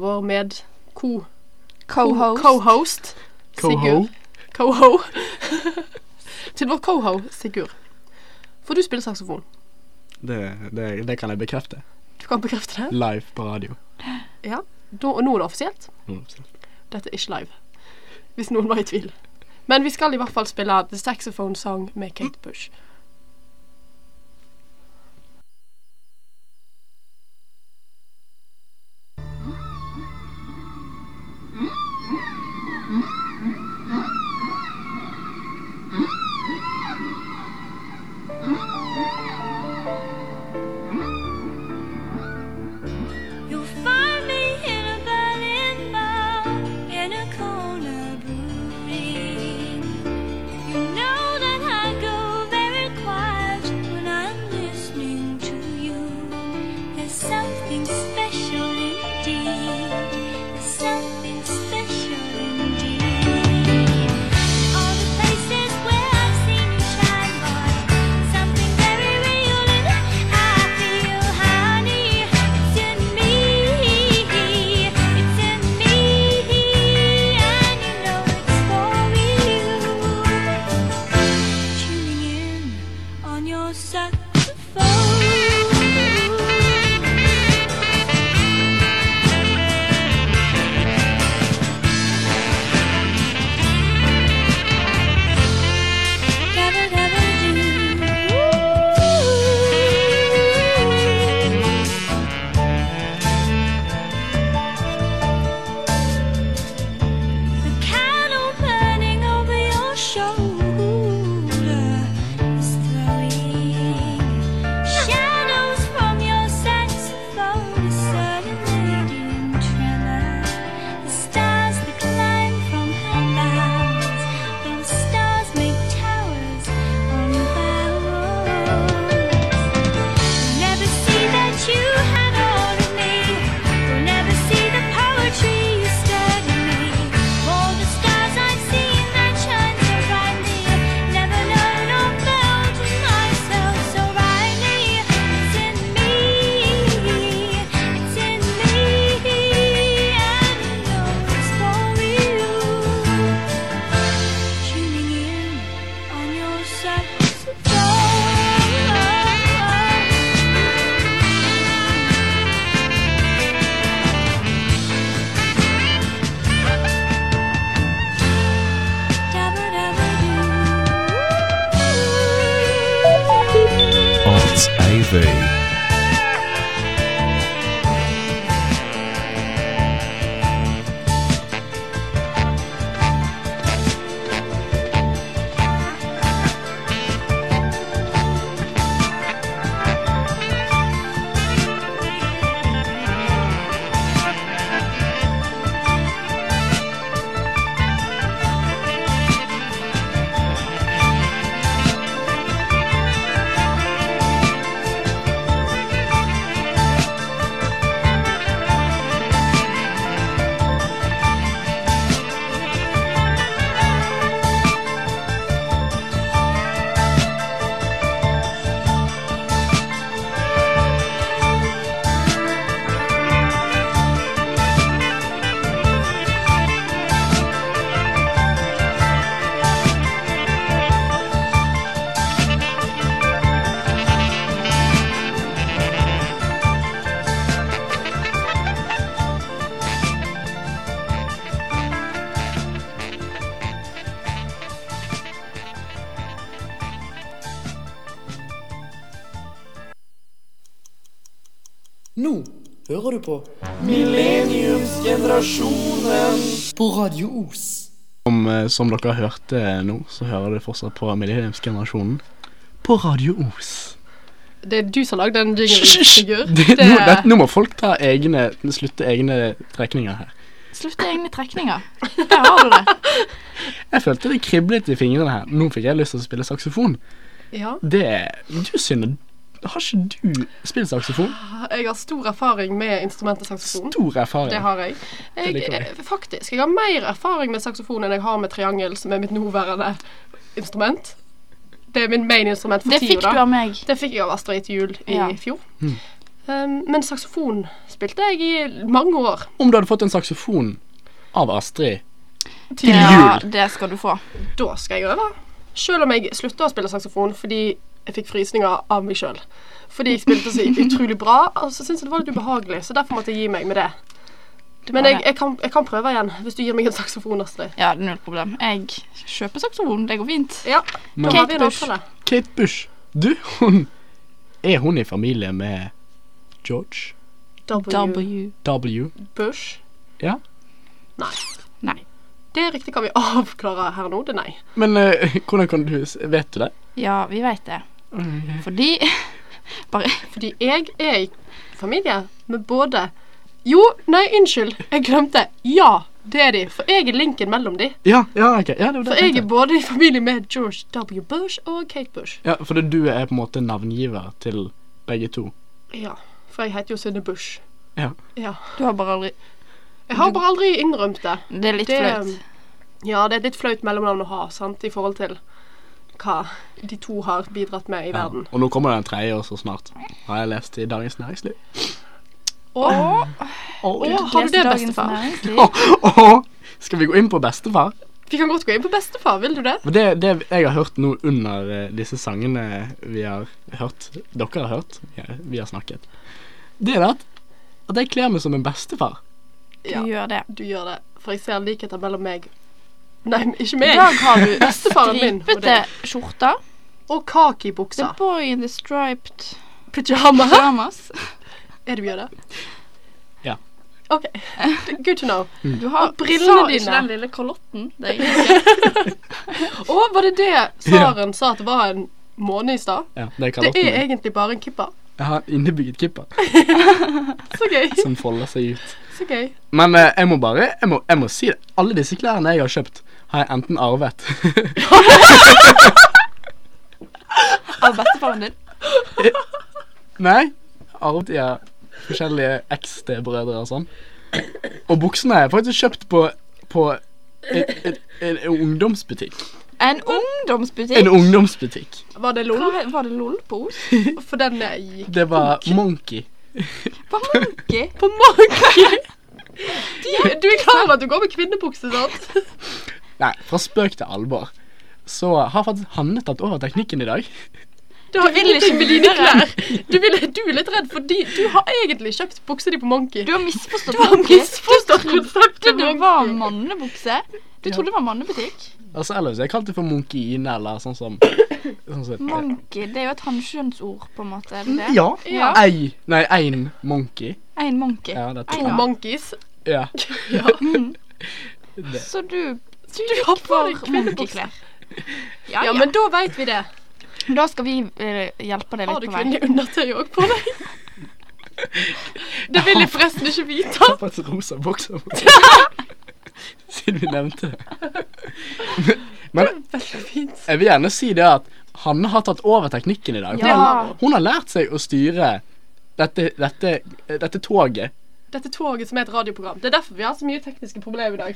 S4: co-host Sigurd. Co-ho. Til vår co-ho Sigurd. For du spiller saxofon.
S3: Det kan jeg bekrefte.
S4: Du kan bekrefte det?
S3: Live på radio.
S4: Ja. Og nå er det offisielt. Dette er ikke live, hvis noen var i tvil. Men vi skal i hvert fall spille The Saxophone Song med Kate Bush.
S8: You'll find me in a Berlin bar, in a corner brooding. You know that I go very quiet when I'm listening to you. There's something
S9: Arts AV.
S1: Nå hører du på
S3: Millenniumsgenerasjonen
S1: på Radio Os.
S3: Som dere hørte nå, så hører du fortsatt på Millenniumsgenerasjonen på Radio Os.
S4: Det er du som har lagd den jingle-figur.
S3: Nå må folk slutte egne trekninger her.
S5: Slutte egne trekninger. Der har du det.
S3: Jeg følte det kriblet i fingrene her. Nå fikk jeg lyst til å spille saksofon.
S4: Ja.
S3: Du Synne, har ikke du spilt saksofon?
S4: Jeg har stor erfaring med instrumentet saksofon.
S3: Stor erfaring?
S4: Det har jeg. Faktisk, jeg har mer erfaring med saksofon enn jeg har med triangel, som er mitt nåværende instrument. Det er min main instrument for
S5: det
S4: tida.
S5: Det fikk du av meg.
S4: Det fikk jeg av Astrid til jul i fjor. Men saksofon spilte jeg i mange år.
S3: Om du hadde fått en saksofon av Astrid til jul?
S5: Ja, det skal du få.
S4: Da skal jeg øve. Selv om jeg sluttet å spille saksofon fordi jeg fikk frysninger av meg selv. Fordi jeg spilte så utrolig bra, og så synes jeg det var litt ubehagelig, så derfor måtte jeg gi meg med det. Men jeg kan prøve igjen, hvis du gir meg en saksofon, Astrid.
S5: Ja, det er null problem. Jeg kjøper saksofon, det går fint.
S4: Ja,
S5: Kate Bush.
S3: Kate Bush. Du, er hun i familie med George? W.
S4: Bush?
S3: Ja.
S4: Nei. Det er riktig, kan vi avklare her nå, det er nei.
S3: Men hvordan kan du, vet du det?
S5: Ja, vi vet det. Fordi
S4: jeg er i familie med både unnskyld, jeg glemte. Ja, det er de, for jeg er linken mellom de.
S3: Ja, ok. Ja, det
S4: for jeg er både i familie med George W. Bush og Kate Bush.
S3: Ja, for du er på en måte navngiver til begge to.
S4: Ja, for jeg heter jo Synne Bush.
S3: Ja.
S5: Du har bare aldri...
S4: Jeg har bare aldri innrømt det.
S5: Det er litt flaut.
S4: Ja, det er et litt flaut mellomnavn å ha, sant, i forhold til hva de to har bidratt med i verden.
S3: Og nå kommer det en tredje også snart, har jeg lest i Dagens Næringsliv.
S4: Har du det, bestefar?
S3: Skal vi gå inn på bestefar?
S4: Vi kan godt gå inn på bestefar, vil du det?
S3: Det jeg har hørt nå under disse sangene vi har hørt, dere har hørt, vi har snakket, det er at jeg kler meg som en bestefar.
S5: Du gjør det.
S4: Du gjør det, for jeg ser likheter mellom meg. Nei, ikke meg.
S5: I dag har du
S4: bestefaren min.
S5: Stripete skjorta.
S4: Og kaki-buksa.
S5: The boy in the striped
S4: pyjamas. Er det vi gjør det?
S3: Ja.
S4: Ok, good to know.
S5: Du har
S4: brillene dine.
S5: Ikke den lille kolotten. Det er ikke.
S4: Var det Saren sa at det var en måne i stad?
S3: Ja, det er kalotten.
S4: Det er egentlig bare en kippa.
S3: Jeg har en innebygget kippa.
S4: Så gøy.
S3: Som folder seg ut.
S4: Så gøy.
S3: Men jeg må si det. Alle disse klærne jeg har kjøpt, har jeg enten arvet.
S5: Av bestefaren din?
S3: Nei, arvet jeg forskjellige eks-brødre og sånn. Og buksene har jeg faktisk kjøpt på en ungdomsbutikk.
S5: En ungdomsbutikk?
S3: En ungdomsbutikk.
S4: Var det LOL?
S5: Var det LOL på Os?
S4: For den gikk.
S3: Det var Monkey.
S5: På Monkey?
S4: På Monkey? Du er klar over at du går med kvinnebukse, sant?
S3: Nei, fra spøk til alvor så har faktisk Hanne tatt over teknikken i dag.
S4: Du vil ikke med dine klær. Du er litt redd fordi du har egentlig kjøpt bukser på Monkey.
S5: Du har misforstått
S4: Du har misforstått konseptet
S5: Det
S4: med
S5: var
S4: Monkey.
S5: mannebukse. Du trodde det var mannebutikk.
S3: Altså ellers jeg kalte det for monkeyine, eller sånn som
S5: Monkey, det er jo et hanskjønnsord på en måte, er det det?
S3: Ja,
S5: Ja.
S3: en monkey.
S5: En monkey.
S3: Ja, det er
S4: To monkeys.
S3: Ja.
S5: Så du
S4: har på deg
S5: for
S4: kvinnebukse.
S5: monkeyklær.
S4: Ja, men da vet vi det.
S5: Da skal vi hjelpe deg
S4: Har
S5: litt
S4: du
S5: på vei.
S4: kvinnelig undertøy også på deg? Det vil jeg forresten ikke vite.
S3: Jeg har faktisk rosa bokser på. Siden vi nevnte det. Men
S4: Veldig fint.
S3: jeg vil gjerne si det at Hanne har tatt over teknikken i dag.
S5: Ja.
S3: Hun har lært seg å styre dette toget.
S4: Dette toget som er et radioprogram. Det er derfor vi har så mye tekniske problemer i dag.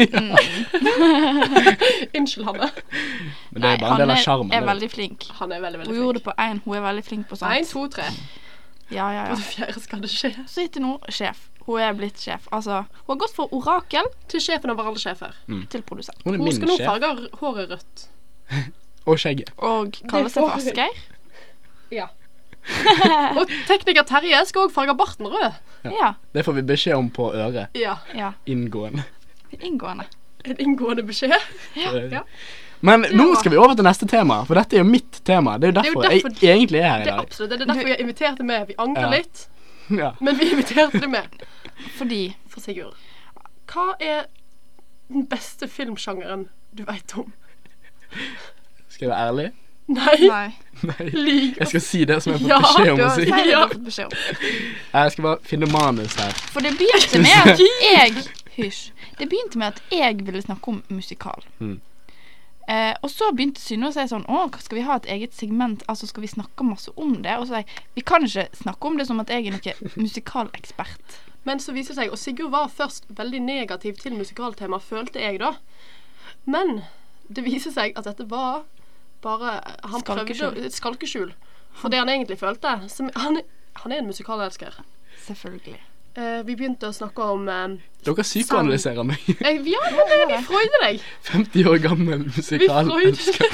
S4: Unnskyld, Hanne.
S3: Men det er bare en del av
S5: Hanne
S3: skjermen.
S5: er veldig flink.
S4: Han er veldig,
S5: Hun
S4: veldig
S5: gjorde
S4: flink.
S5: det på 1. Hun er veldig flink på sånt.
S4: 1, 2, 3.
S5: Ja.
S4: På det fjerde skal det skje.
S5: Så hittil nå sjef. Hun er blitt sjef. Altså, hun har gått fra orakel
S4: Til sjefen over alle sjefer.
S5: til produsent.
S3: Hun er
S4: Hun
S3: min
S4: skal nå
S3: sjef.
S4: farge håret rødt.
S3: Og skjegget.
S5: Og kaller seg for
S4: får vi.
S5: Asgeir.
S4: Ja. Og tekniker Terje skal også farge barten rød.
S5: Ja.
S3: Det får vi beskjed om på øret.
S4: Ja.
S5: Ja.
S3: Inngående.
S5: Inngående.
S4: En inngående beskjed. Ja.
S3: Men nå skal vi over til neste tema, for dette er jo mitt tema. Det er jo
S4: Det er jo
S3: derfor jeg
S4: derfor-
S3: egentlig er her i
S4: Det er
S3: dag.
S4: absolutt. Det er derfor jeg inviterte med. Vi angrer
S3: Ja.
S4: litt,
S3: Ja.
S4: men vi inviterte det med.
S5: Fordi
S4: For Sigurd, hva er den beste filmsjangeren du vet om?
S3: Skal jeg være ærlig?
S4: Nei,
S5: Nei.
S3: Nei.
S4: lyg.
S3: Jeg skal si det som jeg har
S4: Ja,
S3: fått beskjed om
S5: Du
S3: å
S5: har
S3: si.
S5: feil
S4: Ja.
S5: fått beskjed om.
S3: Jeg skal bare finne manus her.
S5: For det begynte med at Det begynte med at jeg ville snakke om musikal.
S3: Mm.
S5: Og så begynte Synne å si sånn: skal vi ha et eget segment? Altså skal vi snakke masse om det? Og så sa jeg vi kan ikke snakke om det som at jeg er noen musikalekspert.
S4: Men så viser det seg, og Sigurd var først veldig negativ til musikaltema, følte jeg da. Men det viser seg at dette var bare han
S5: Skalkeskjul.
S4: prøvde et skalkeskjul for det han egentlig følte. Som, han er en musikalelsker.
S5: Selvfølgelig.
S4: Vi begynte å snakke om
S3: Dere psykoanalyserer meg.
S4: ja, men vi frøyde deg.
S3: 50 år gammel
S4: Vi
S3: musikal.
S4: frøyde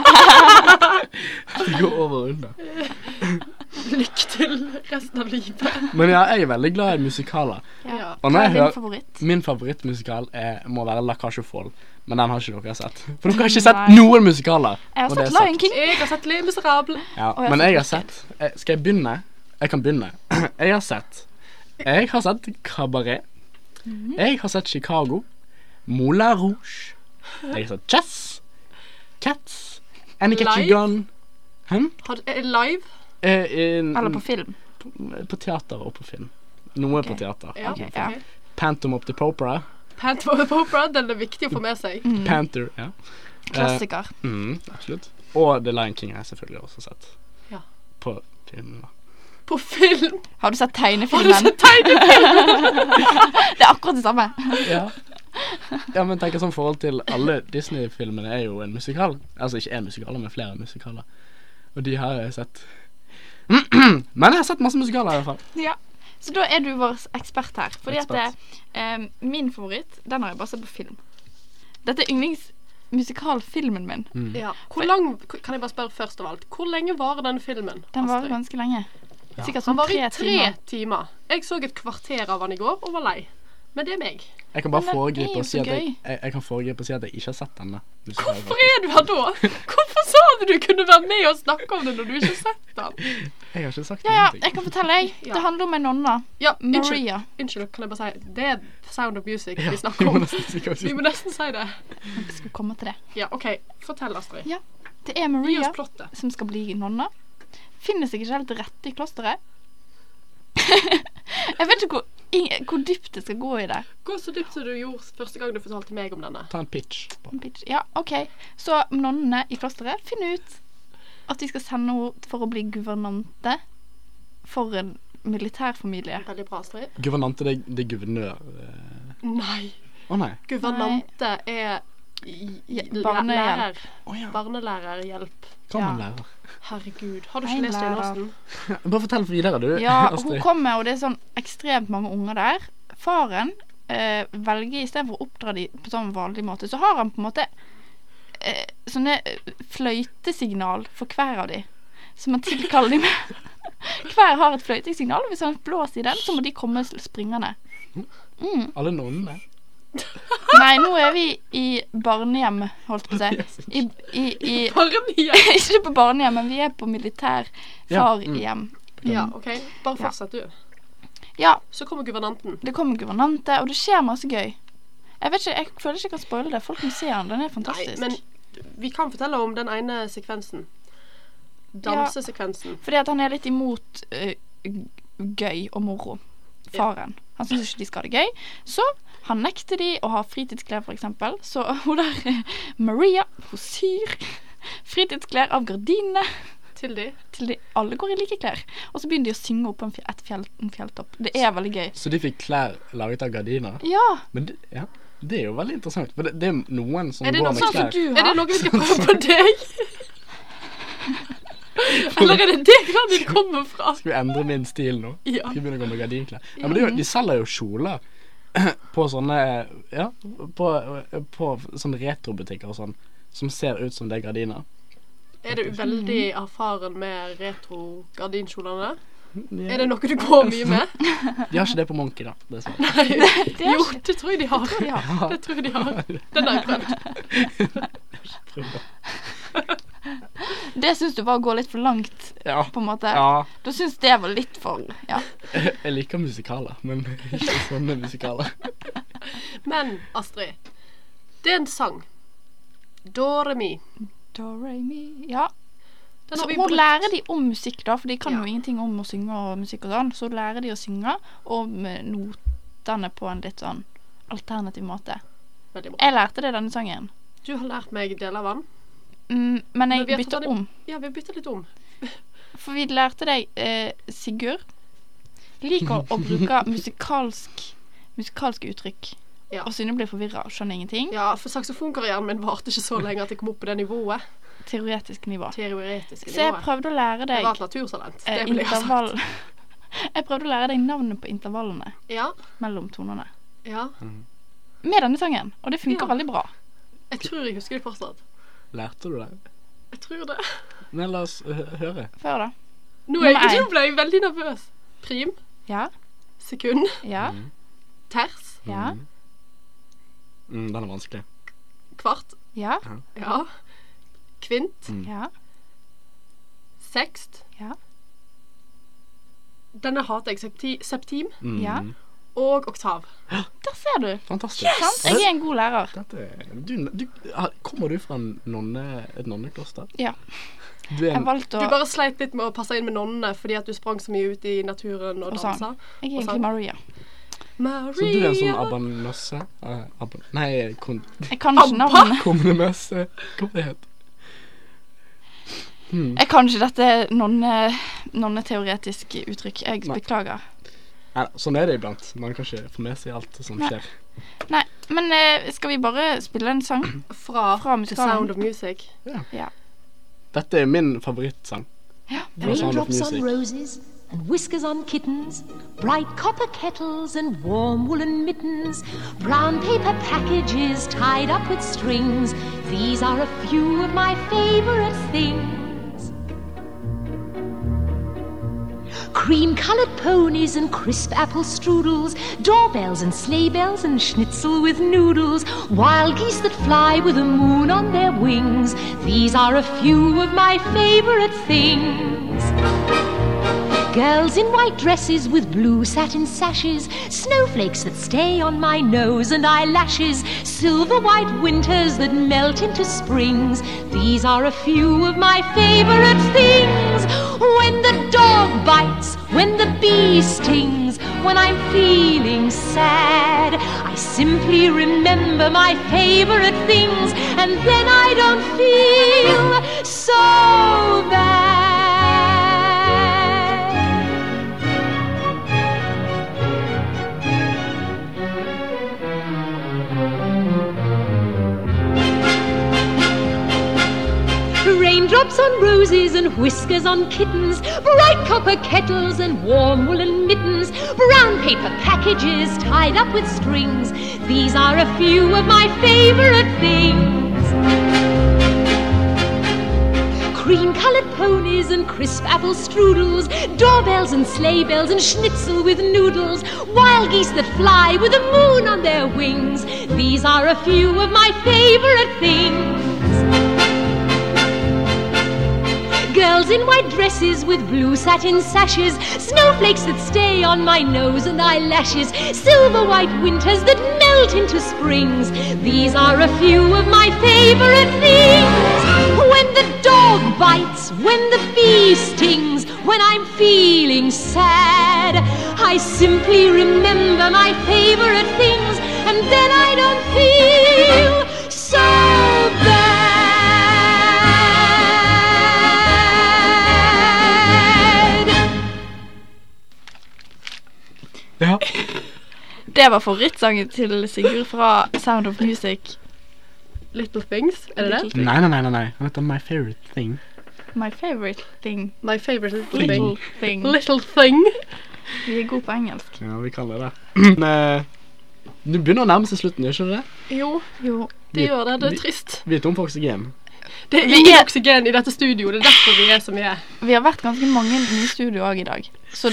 S3: Det går over og under.
S4: Lykke til resten av livet.
S3: Men ja, jeg er veldig glad i musikaler.
S4: Ja.
S3: Og når
S5: Hva
S3: jeg
S5: er din
S3: hører
S5: favoritt?
S3: Min favorittmusikal må være La Cage aux Folles. Men den har ikke dere sett. For dere har ikke sett
S5: Nei.
S3: noen musikaler.
S5: Jeg har
S3: og det
S5: sett
S3: er
S5: Lion King.
S4: Jeg har sett Les Miserables.
S3: Ja,
S5: Og jeg har
S3: men
S5: sett
S3: jeg har sett Skal jeg begynne? Jeg kan begynne. Jeg har sett Cabaret. Jeg har sett Chicago. Moulin Rouge. Jeg har sett Chess. Cats. Annie Get
S4: Live?
S3: You Gone.
S4: Live.
S5: Eller på film.
S3: På teater og på film. Noe på teater.
S4: Ja,
S5: Ok, ja.
S4: ok.
S3: Phantom of the Popera.
S4: Panther of the Opera, den er viktig å få med seg.
S3: Panther, ja.
S5: Klassiker.
S3: Absolutt. Og The Lion King har jeg selvfølgelig også sett.
S4: Ja.
S3: På filmen, da.
S4: På film.
S5: Har du sett
S4: Har du
S5: tegnefilmen?
S4: sett tegnefilm?
S5: Det er akkurat det samme.
S3: Ja. Ja, men tenk sånn forhold til alle Disney-filmene er jo en musikal. Altså ikke en musikal, men flere musikaler. Og de har jeg sett. Men jeg har sett masse musikaler i hvert fall.
S5: Ja. Så da er du vår ekspert her. Fordi
S3: Ekspert.
S5: at min favoritt, den har jeg bare sett på film. Dette er yndlingsmusikalfilmen min.
S4: Ja. Hvor lang, kan jeg bare spørre først av alt, hvor lenge varer den filmen?
S5: Den varer
S4: Astrid?
S5: ganske lenge. Sikkert
S4: Han
S5: sånn
S4: var i
S5: 3
S4: 3 timer. Jeg så et kvarter av han i går og var lei. Men det er meg.
S3: Jeg kan bare
S5: Men den er
S3: foregripe
S5: jo
S3: og si
S5: så
S3: at jeg,
S5: gøy.
S3: jeg kan foregripe og si at jeg ikke har sett denne musikalen.
S4: Hvorfor er du her da? Hvorfor sa du kunne være med og snakke om det når du ikke har sett den?
S3: Jeg har ikke sagt
S5: Ja,
S3: noen ting.
S5: jeg kan fortelle deg.
S4: Ja.
S5: Det handler om en nonne.
S4: Ja,
S5: Maria.
S4: Unnskyld, kan jeg bare si det er Sound of Music
S3: Ja,
S4: vi snakker
S3: vi må
S4: om.
S3: nesten si hva vi
S4: Vi må nesten si det.
S5: Jeg skal komme til det.
S4: Ja, OK. Fortell, Astrid.
S5: Ja. Det er
S4: Gi
S5: Maria
S4: oss plottet.
S5: som skal bli nonne. Finner seg ikke helt til rette i klosteret. Jeg vet ikke hvor dypt det skal gå i det.
S4: Gå så dypt som du gjorde første gang du fortalte meg om denne.
S3: Ta en pitch.
S5: Ja, ok. Så nonnene i klosteret finner ut at de skal sende henne for å bli guvernante for en militærfamilie.
S4: Veldig bra, Astrid.
S3: Guvernante, det er guvernør.
S4: Nei.
S3: Å nei.
S4: Guvernante er
S5: barnehjelp.
S4: lærer.
S3: Å ja.
S4: Barnelærerhjelp.
S3: Hva
S5: Ja.
S3: man lærer.
S4: Herregud. Har du
S5: Nei,
S4: ikke lest Jane
S5: lærer.
S4: Austen?
S3: Bare fortell videre, du.
S5: Ja, hun
S3: Astrid.
S5: kommer, og det er sånn ekstremt mange unger der. Faren velger i stedet for å oppdra dem på sånn vanlig måte, så har han på en måte sånne fløytesignal for hver av de, som man tilkaller de med. Hver har et fløytesignal, og hvis han blåser i den, så må de komme springende.
S3: Alle nonnene.
S5: Nei, nå er vi i barnehjem, holdt på å si. I
S4: Barnehjem?
S5: Ikke på barnehjem, men vi er på militær farhjem.
S4: Ja, ok. Bare fortsett du.
S5: Ja.
S4: Så kommer guvernanten.
S5: Det kommer guvernante, og det skjer masse gøy. Jeg vet ikke, jeg føler ikke jeg kan spoile det. Folk må se den er fantastisk.
S4: Nei, men vi kan fortelle om den ene sekvensen. Dansesekvensen.
S5: Fordi at han er litt imot gøy og moro. Faren. Han synes ikke de skal ha det gøy. Så han nekter de å ha fritidsklær, for eksempel. Så hun der, Maria, hun syr fritidsklær av gardinene. Til de alle går i like klær. Og så begynner de å synge opp en fjelltopp. Det er veldig gøy.
S3: Så de fikk klær laget av gardiner?
S5: Ja.
S3: Men det er jo veldig interessant. For det er noen som går med
S4: sånn
S3: klær.
S4: Er det noe vi skal prøve på deg? Eller er det det de kommer fra?
S3: Skal vi endre min stil nå?
S4: Ja.
S3: Skal vi begynne å gå med gardinklær? Ja, men de selger jo kjoler på sånne på sånne retrobutikker og sånn, som ser ut som det er gardiner.
S4: Er du veldig erfaren med retro-gardinkjolene? Ja. Er det noe du går mye med?
S3: De har ikke det på Monkey da. Det
S4: jo, det tror jeg de har. Det tror jeg de har. Den har jeg prøvd.
S5: Det synes du var å gå litt for langt, på en måte.
S3: Ja.
S5: Du synes det var litt for,
S3: Jeg liker musikaler, men ikke sånne musikaler.
S4: Men, Astrid, det er en sang. Do-re-mi.
S5: Do-re-mi, ja. Så hun lærer de om musikk da, for de kan jo ingenting om å synge og musikk og sånn, så lærer de å synge, og med notene på en litt sånn alternativ måte. Jeg lærte det denne sangen.
S4: Du har lært meg del av den.
S5: Men jeg bytter om.
S4: Ja, vi bytter litt om.
S5: For vi lærte deg Sigurd liker å bruke musikalske uttrykk. Og Synne blir forvirret og skjønner ingenting.
S4: Ja, for saksofonkarrieren min varte ikke så lenge at jeg kom opp på det nivået.
S5: Teoretisk nivå.
S4: Så
S5: jeg prøvde å lære deg
S4: Det var et naturtalent, det vil jeg ha sagt.
S5: Jeg prøvde å lære deg navnet på intervallene mellom tonene.
S4: Ja.
S5: Med denne sangen, og det funker veldig bra.
S4: Jeg tror jeg husker det fortsatt.
S3: Lærte du det?
S4: Jeg tror det.
S3: Men la oss høre.
S5: Før da.
S4: Nå ble jeg veldig nervøs. Prim.
S5: Ja.
S4: Sekund.
S5: Ja.
S4: Ters.
S5: Ja.
S3: Den er vanskelig.
S4: Kvart.
S5: Ja.
S4: Ja. Kvint.
S5: Ja.
S4: Sekst.
S5: Ja.
S4: Denne hater jeg septim.
S5: Ja.
S4: Og oktav.
S5: Der ser du.
S3: Fantastisk.
S5: Yes. Jeg er en god lærer.
S3: Kommer du fra et nonnekloster?
S5: Ja.
S4: Du bare sleit litt med å passe inn med nonnene fordi at du sprang så mye ut i naturen og dansa.
S5: Jeg er egentlig Maria.
S3: Så du er en sånn abanøsse? Nei,
S5: jeg kan ikke navnet.
S3: Kommunemøsse. Hva det heter?
S5: Jeg kan ikke dette nonneteoretiske uttrykk. Jeg beklager.
S3: Nei, sånn er det iblant. Man kan ikke få med seg alt som skjer.
S5: Nei, men skal vi bare spille en sang?
S4: Fra The Sound of Music.
S5: Ja.
S3: Dette er min favorittsang.
S10: Raindrops on roses and whiskers on kittens, bright copper kettles and warm woolen mittens, brown paper packages tied up with strings. These are a few of my favorite things. Cream-colored ponies and crisp apple strudels, doorbells and sleigh bells and schnitzel with noodles, wild geese that fly with the moon on their wings. These are a few of my favorite things. Girls in white dresses with blue satin sashes, snowflakes that stay on my nose and eyelashes, silver white winters that melt into springs. These are a few of my favorite things. When the dog bites, when the bee stings, when I'm feeling sad, I simply remember my favorite things, and then I don't feel so bad. Raindrops on roses and whiskers on kittens, bright copper kettles and warm woolen mittens, brown paper packages tied up with strings. These are a few of my favorite things. cream-colored ponies and crisp apple strudels, doorbells and sleigh bells and schnitzel with noodles, wild geese that fly with the moon on their wings. These are a few of my favorite things. Girls in white dresses with blue satin sashes, snowflakes that stay on my nose and eyelashes, silver white winters that melt into springs. These are a few of my favorite things. When the dog bites, when the bee stings, when I'm feeling sad, I simply remember my favorite things, and then I don't feel so bad.
S3: Ja.
S5: Det var favorittsangen til Sigurd fra Sound of Music.
S4: Little Things, er det det?
S3: Nei. Han heter My Favorite Thing.
S5: My favorite thing.
S4: My favorite little
S5: Little
S4: thing.
S5: thing.
S4: Little thing.
S5: Vi er gode på engelsk.
S3: Ja, vi kaller det. Men du begynner å nærme seg slutten, gjør ikke det?
S4: Jo, det gjør det. Det er trist.
S3: Vi er tom for oksygen.
S4: Det er ingen oksygen i dette studioet. Det er derfor vi er som vi er.
S5: Vi har vært ganske mange i studio også i dag. Så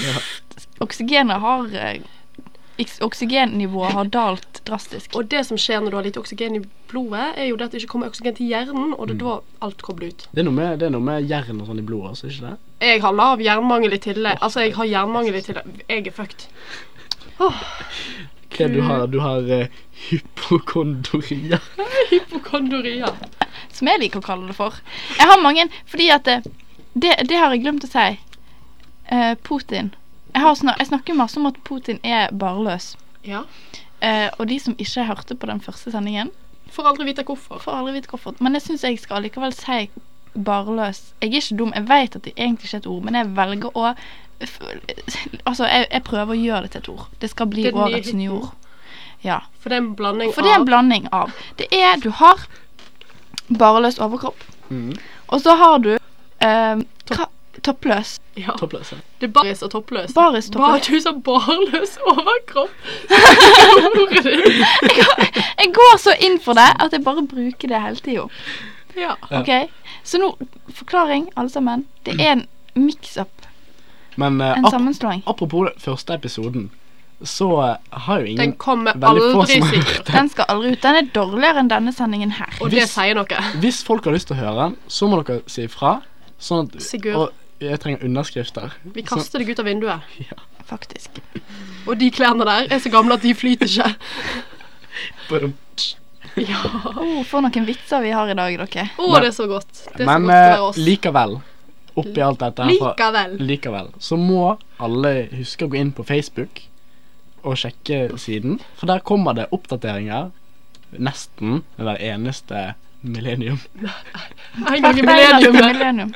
S5: oksygennivået har dalt drastisk.
S4: Og det som skjer når du har litt oksygen i blodet, er jo det at det ikke kommer oksygen til hjernen, og det er da alt kobler ut.
S3: Det er noe med jern og sånn i blodet også, ikke det?
S4: Jeg har lav jernmangel i tillegg. Altså, jeg har jernmangel i tillegg. Jeg er fucked.
S3: Okay, du har hypokondoria.
S4: Hypokondoria.
S5: Som jeg liker å kalle det for. Jeg har mange, fordi at det har jeg glemt å si. Putin. Jeg snakker masse om at Putin er barløs.
S4: Ja.
S5: Og de som ikke hørte på den første sendingen
S4: får aldri vite hvorfor. Men jeg synes jeg skal likevel si barløs. Jeg er ikke dum, jeg vet at det egentlig ikke er et ord, men jeg velger å altså, jeg prøver å gjøre det til et ord. Det skal bli årets nye ord. Ja. For det er en blanding av. Det er, du har barløs overkropp, og så har du toppløs. Ja.
S3: Toppløs, ja.
S4: Det er baris og toppløs.
S5: Baris, toppløs.
S4: Du sa barløs overkropp.
S5: Jeg går så inn for det at jeg bare bruker det hele tiden.
S4: Ja.
S5: Ok, så nå, forklaring alle sammen. Det er en mix-up.
S3: Men
S5: en sammenslåing.
S3: Apropos første episoden, så har jo ingen
S4: den kommer aldri sikkert.
S5: Den skal aldri ut. Den er dårligere enn denne sendingen her.
S4: Og det sier noe.
S3: Hvis folk har lyst til å høre den, så må dere si ifra. Sånn at,
S4: Sigurd.
S3: og jeg trenger underskrifter.
S4: Vi kaster deg ut av vinduet.
S3: Ja.
S5: Faktisk.
S4: Og de klærne der er så gamle at de flyter ikke. Ja.
S5: For noen vitser vi har i dag, dere.
S4: Det er så godt. Det er
S3: men
S4: så godt for oss.
S3: likevel, oppi alt dette
S4: likevel,
S3: så må alle huske å gå inn på Facebook og sjekke siden, for der kommer det oppdateringer nesten hver eneste millennium.
S4: En gang i millennium.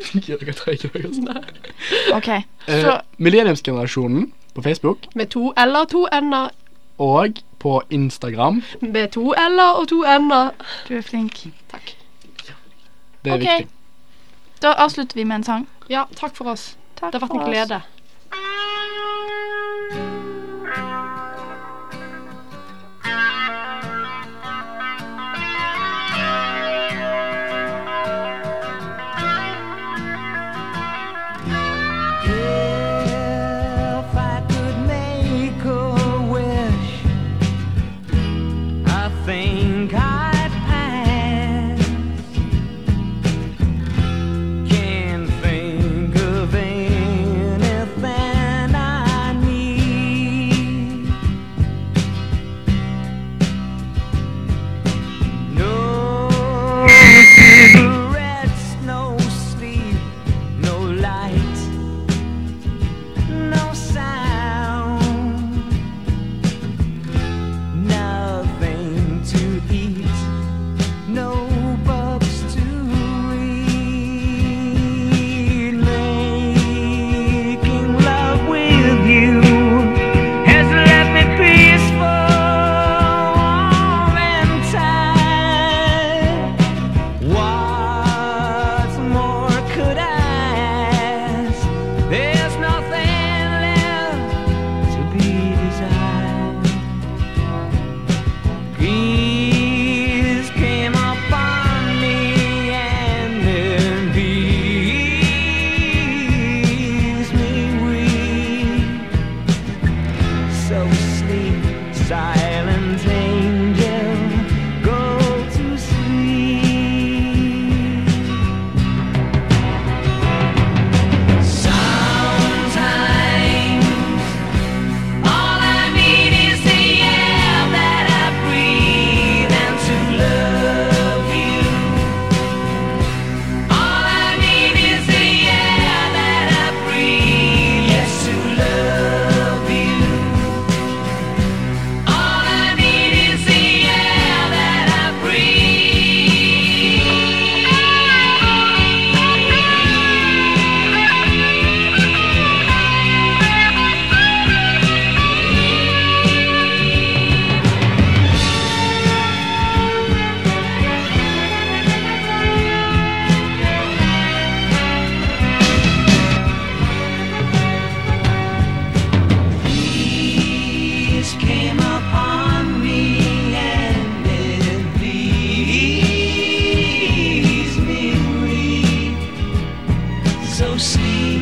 S5: Ok, så
S3: Millenniumsgenerasjonen på Facebook
S4: med 2 L og 2 N-er.
S3: Og på Instagram
S4: med 2 L-er og 2 N-er.
S5: Du er flink.
S4: Takk.
S3: Det er viktig.
S5: Da avslutter vi med en sang.
S4: Ja, takk for oss.
S5: Takk
S4: det har vært en glede.
S2: Think I'd pass. Can't think of anything sleep.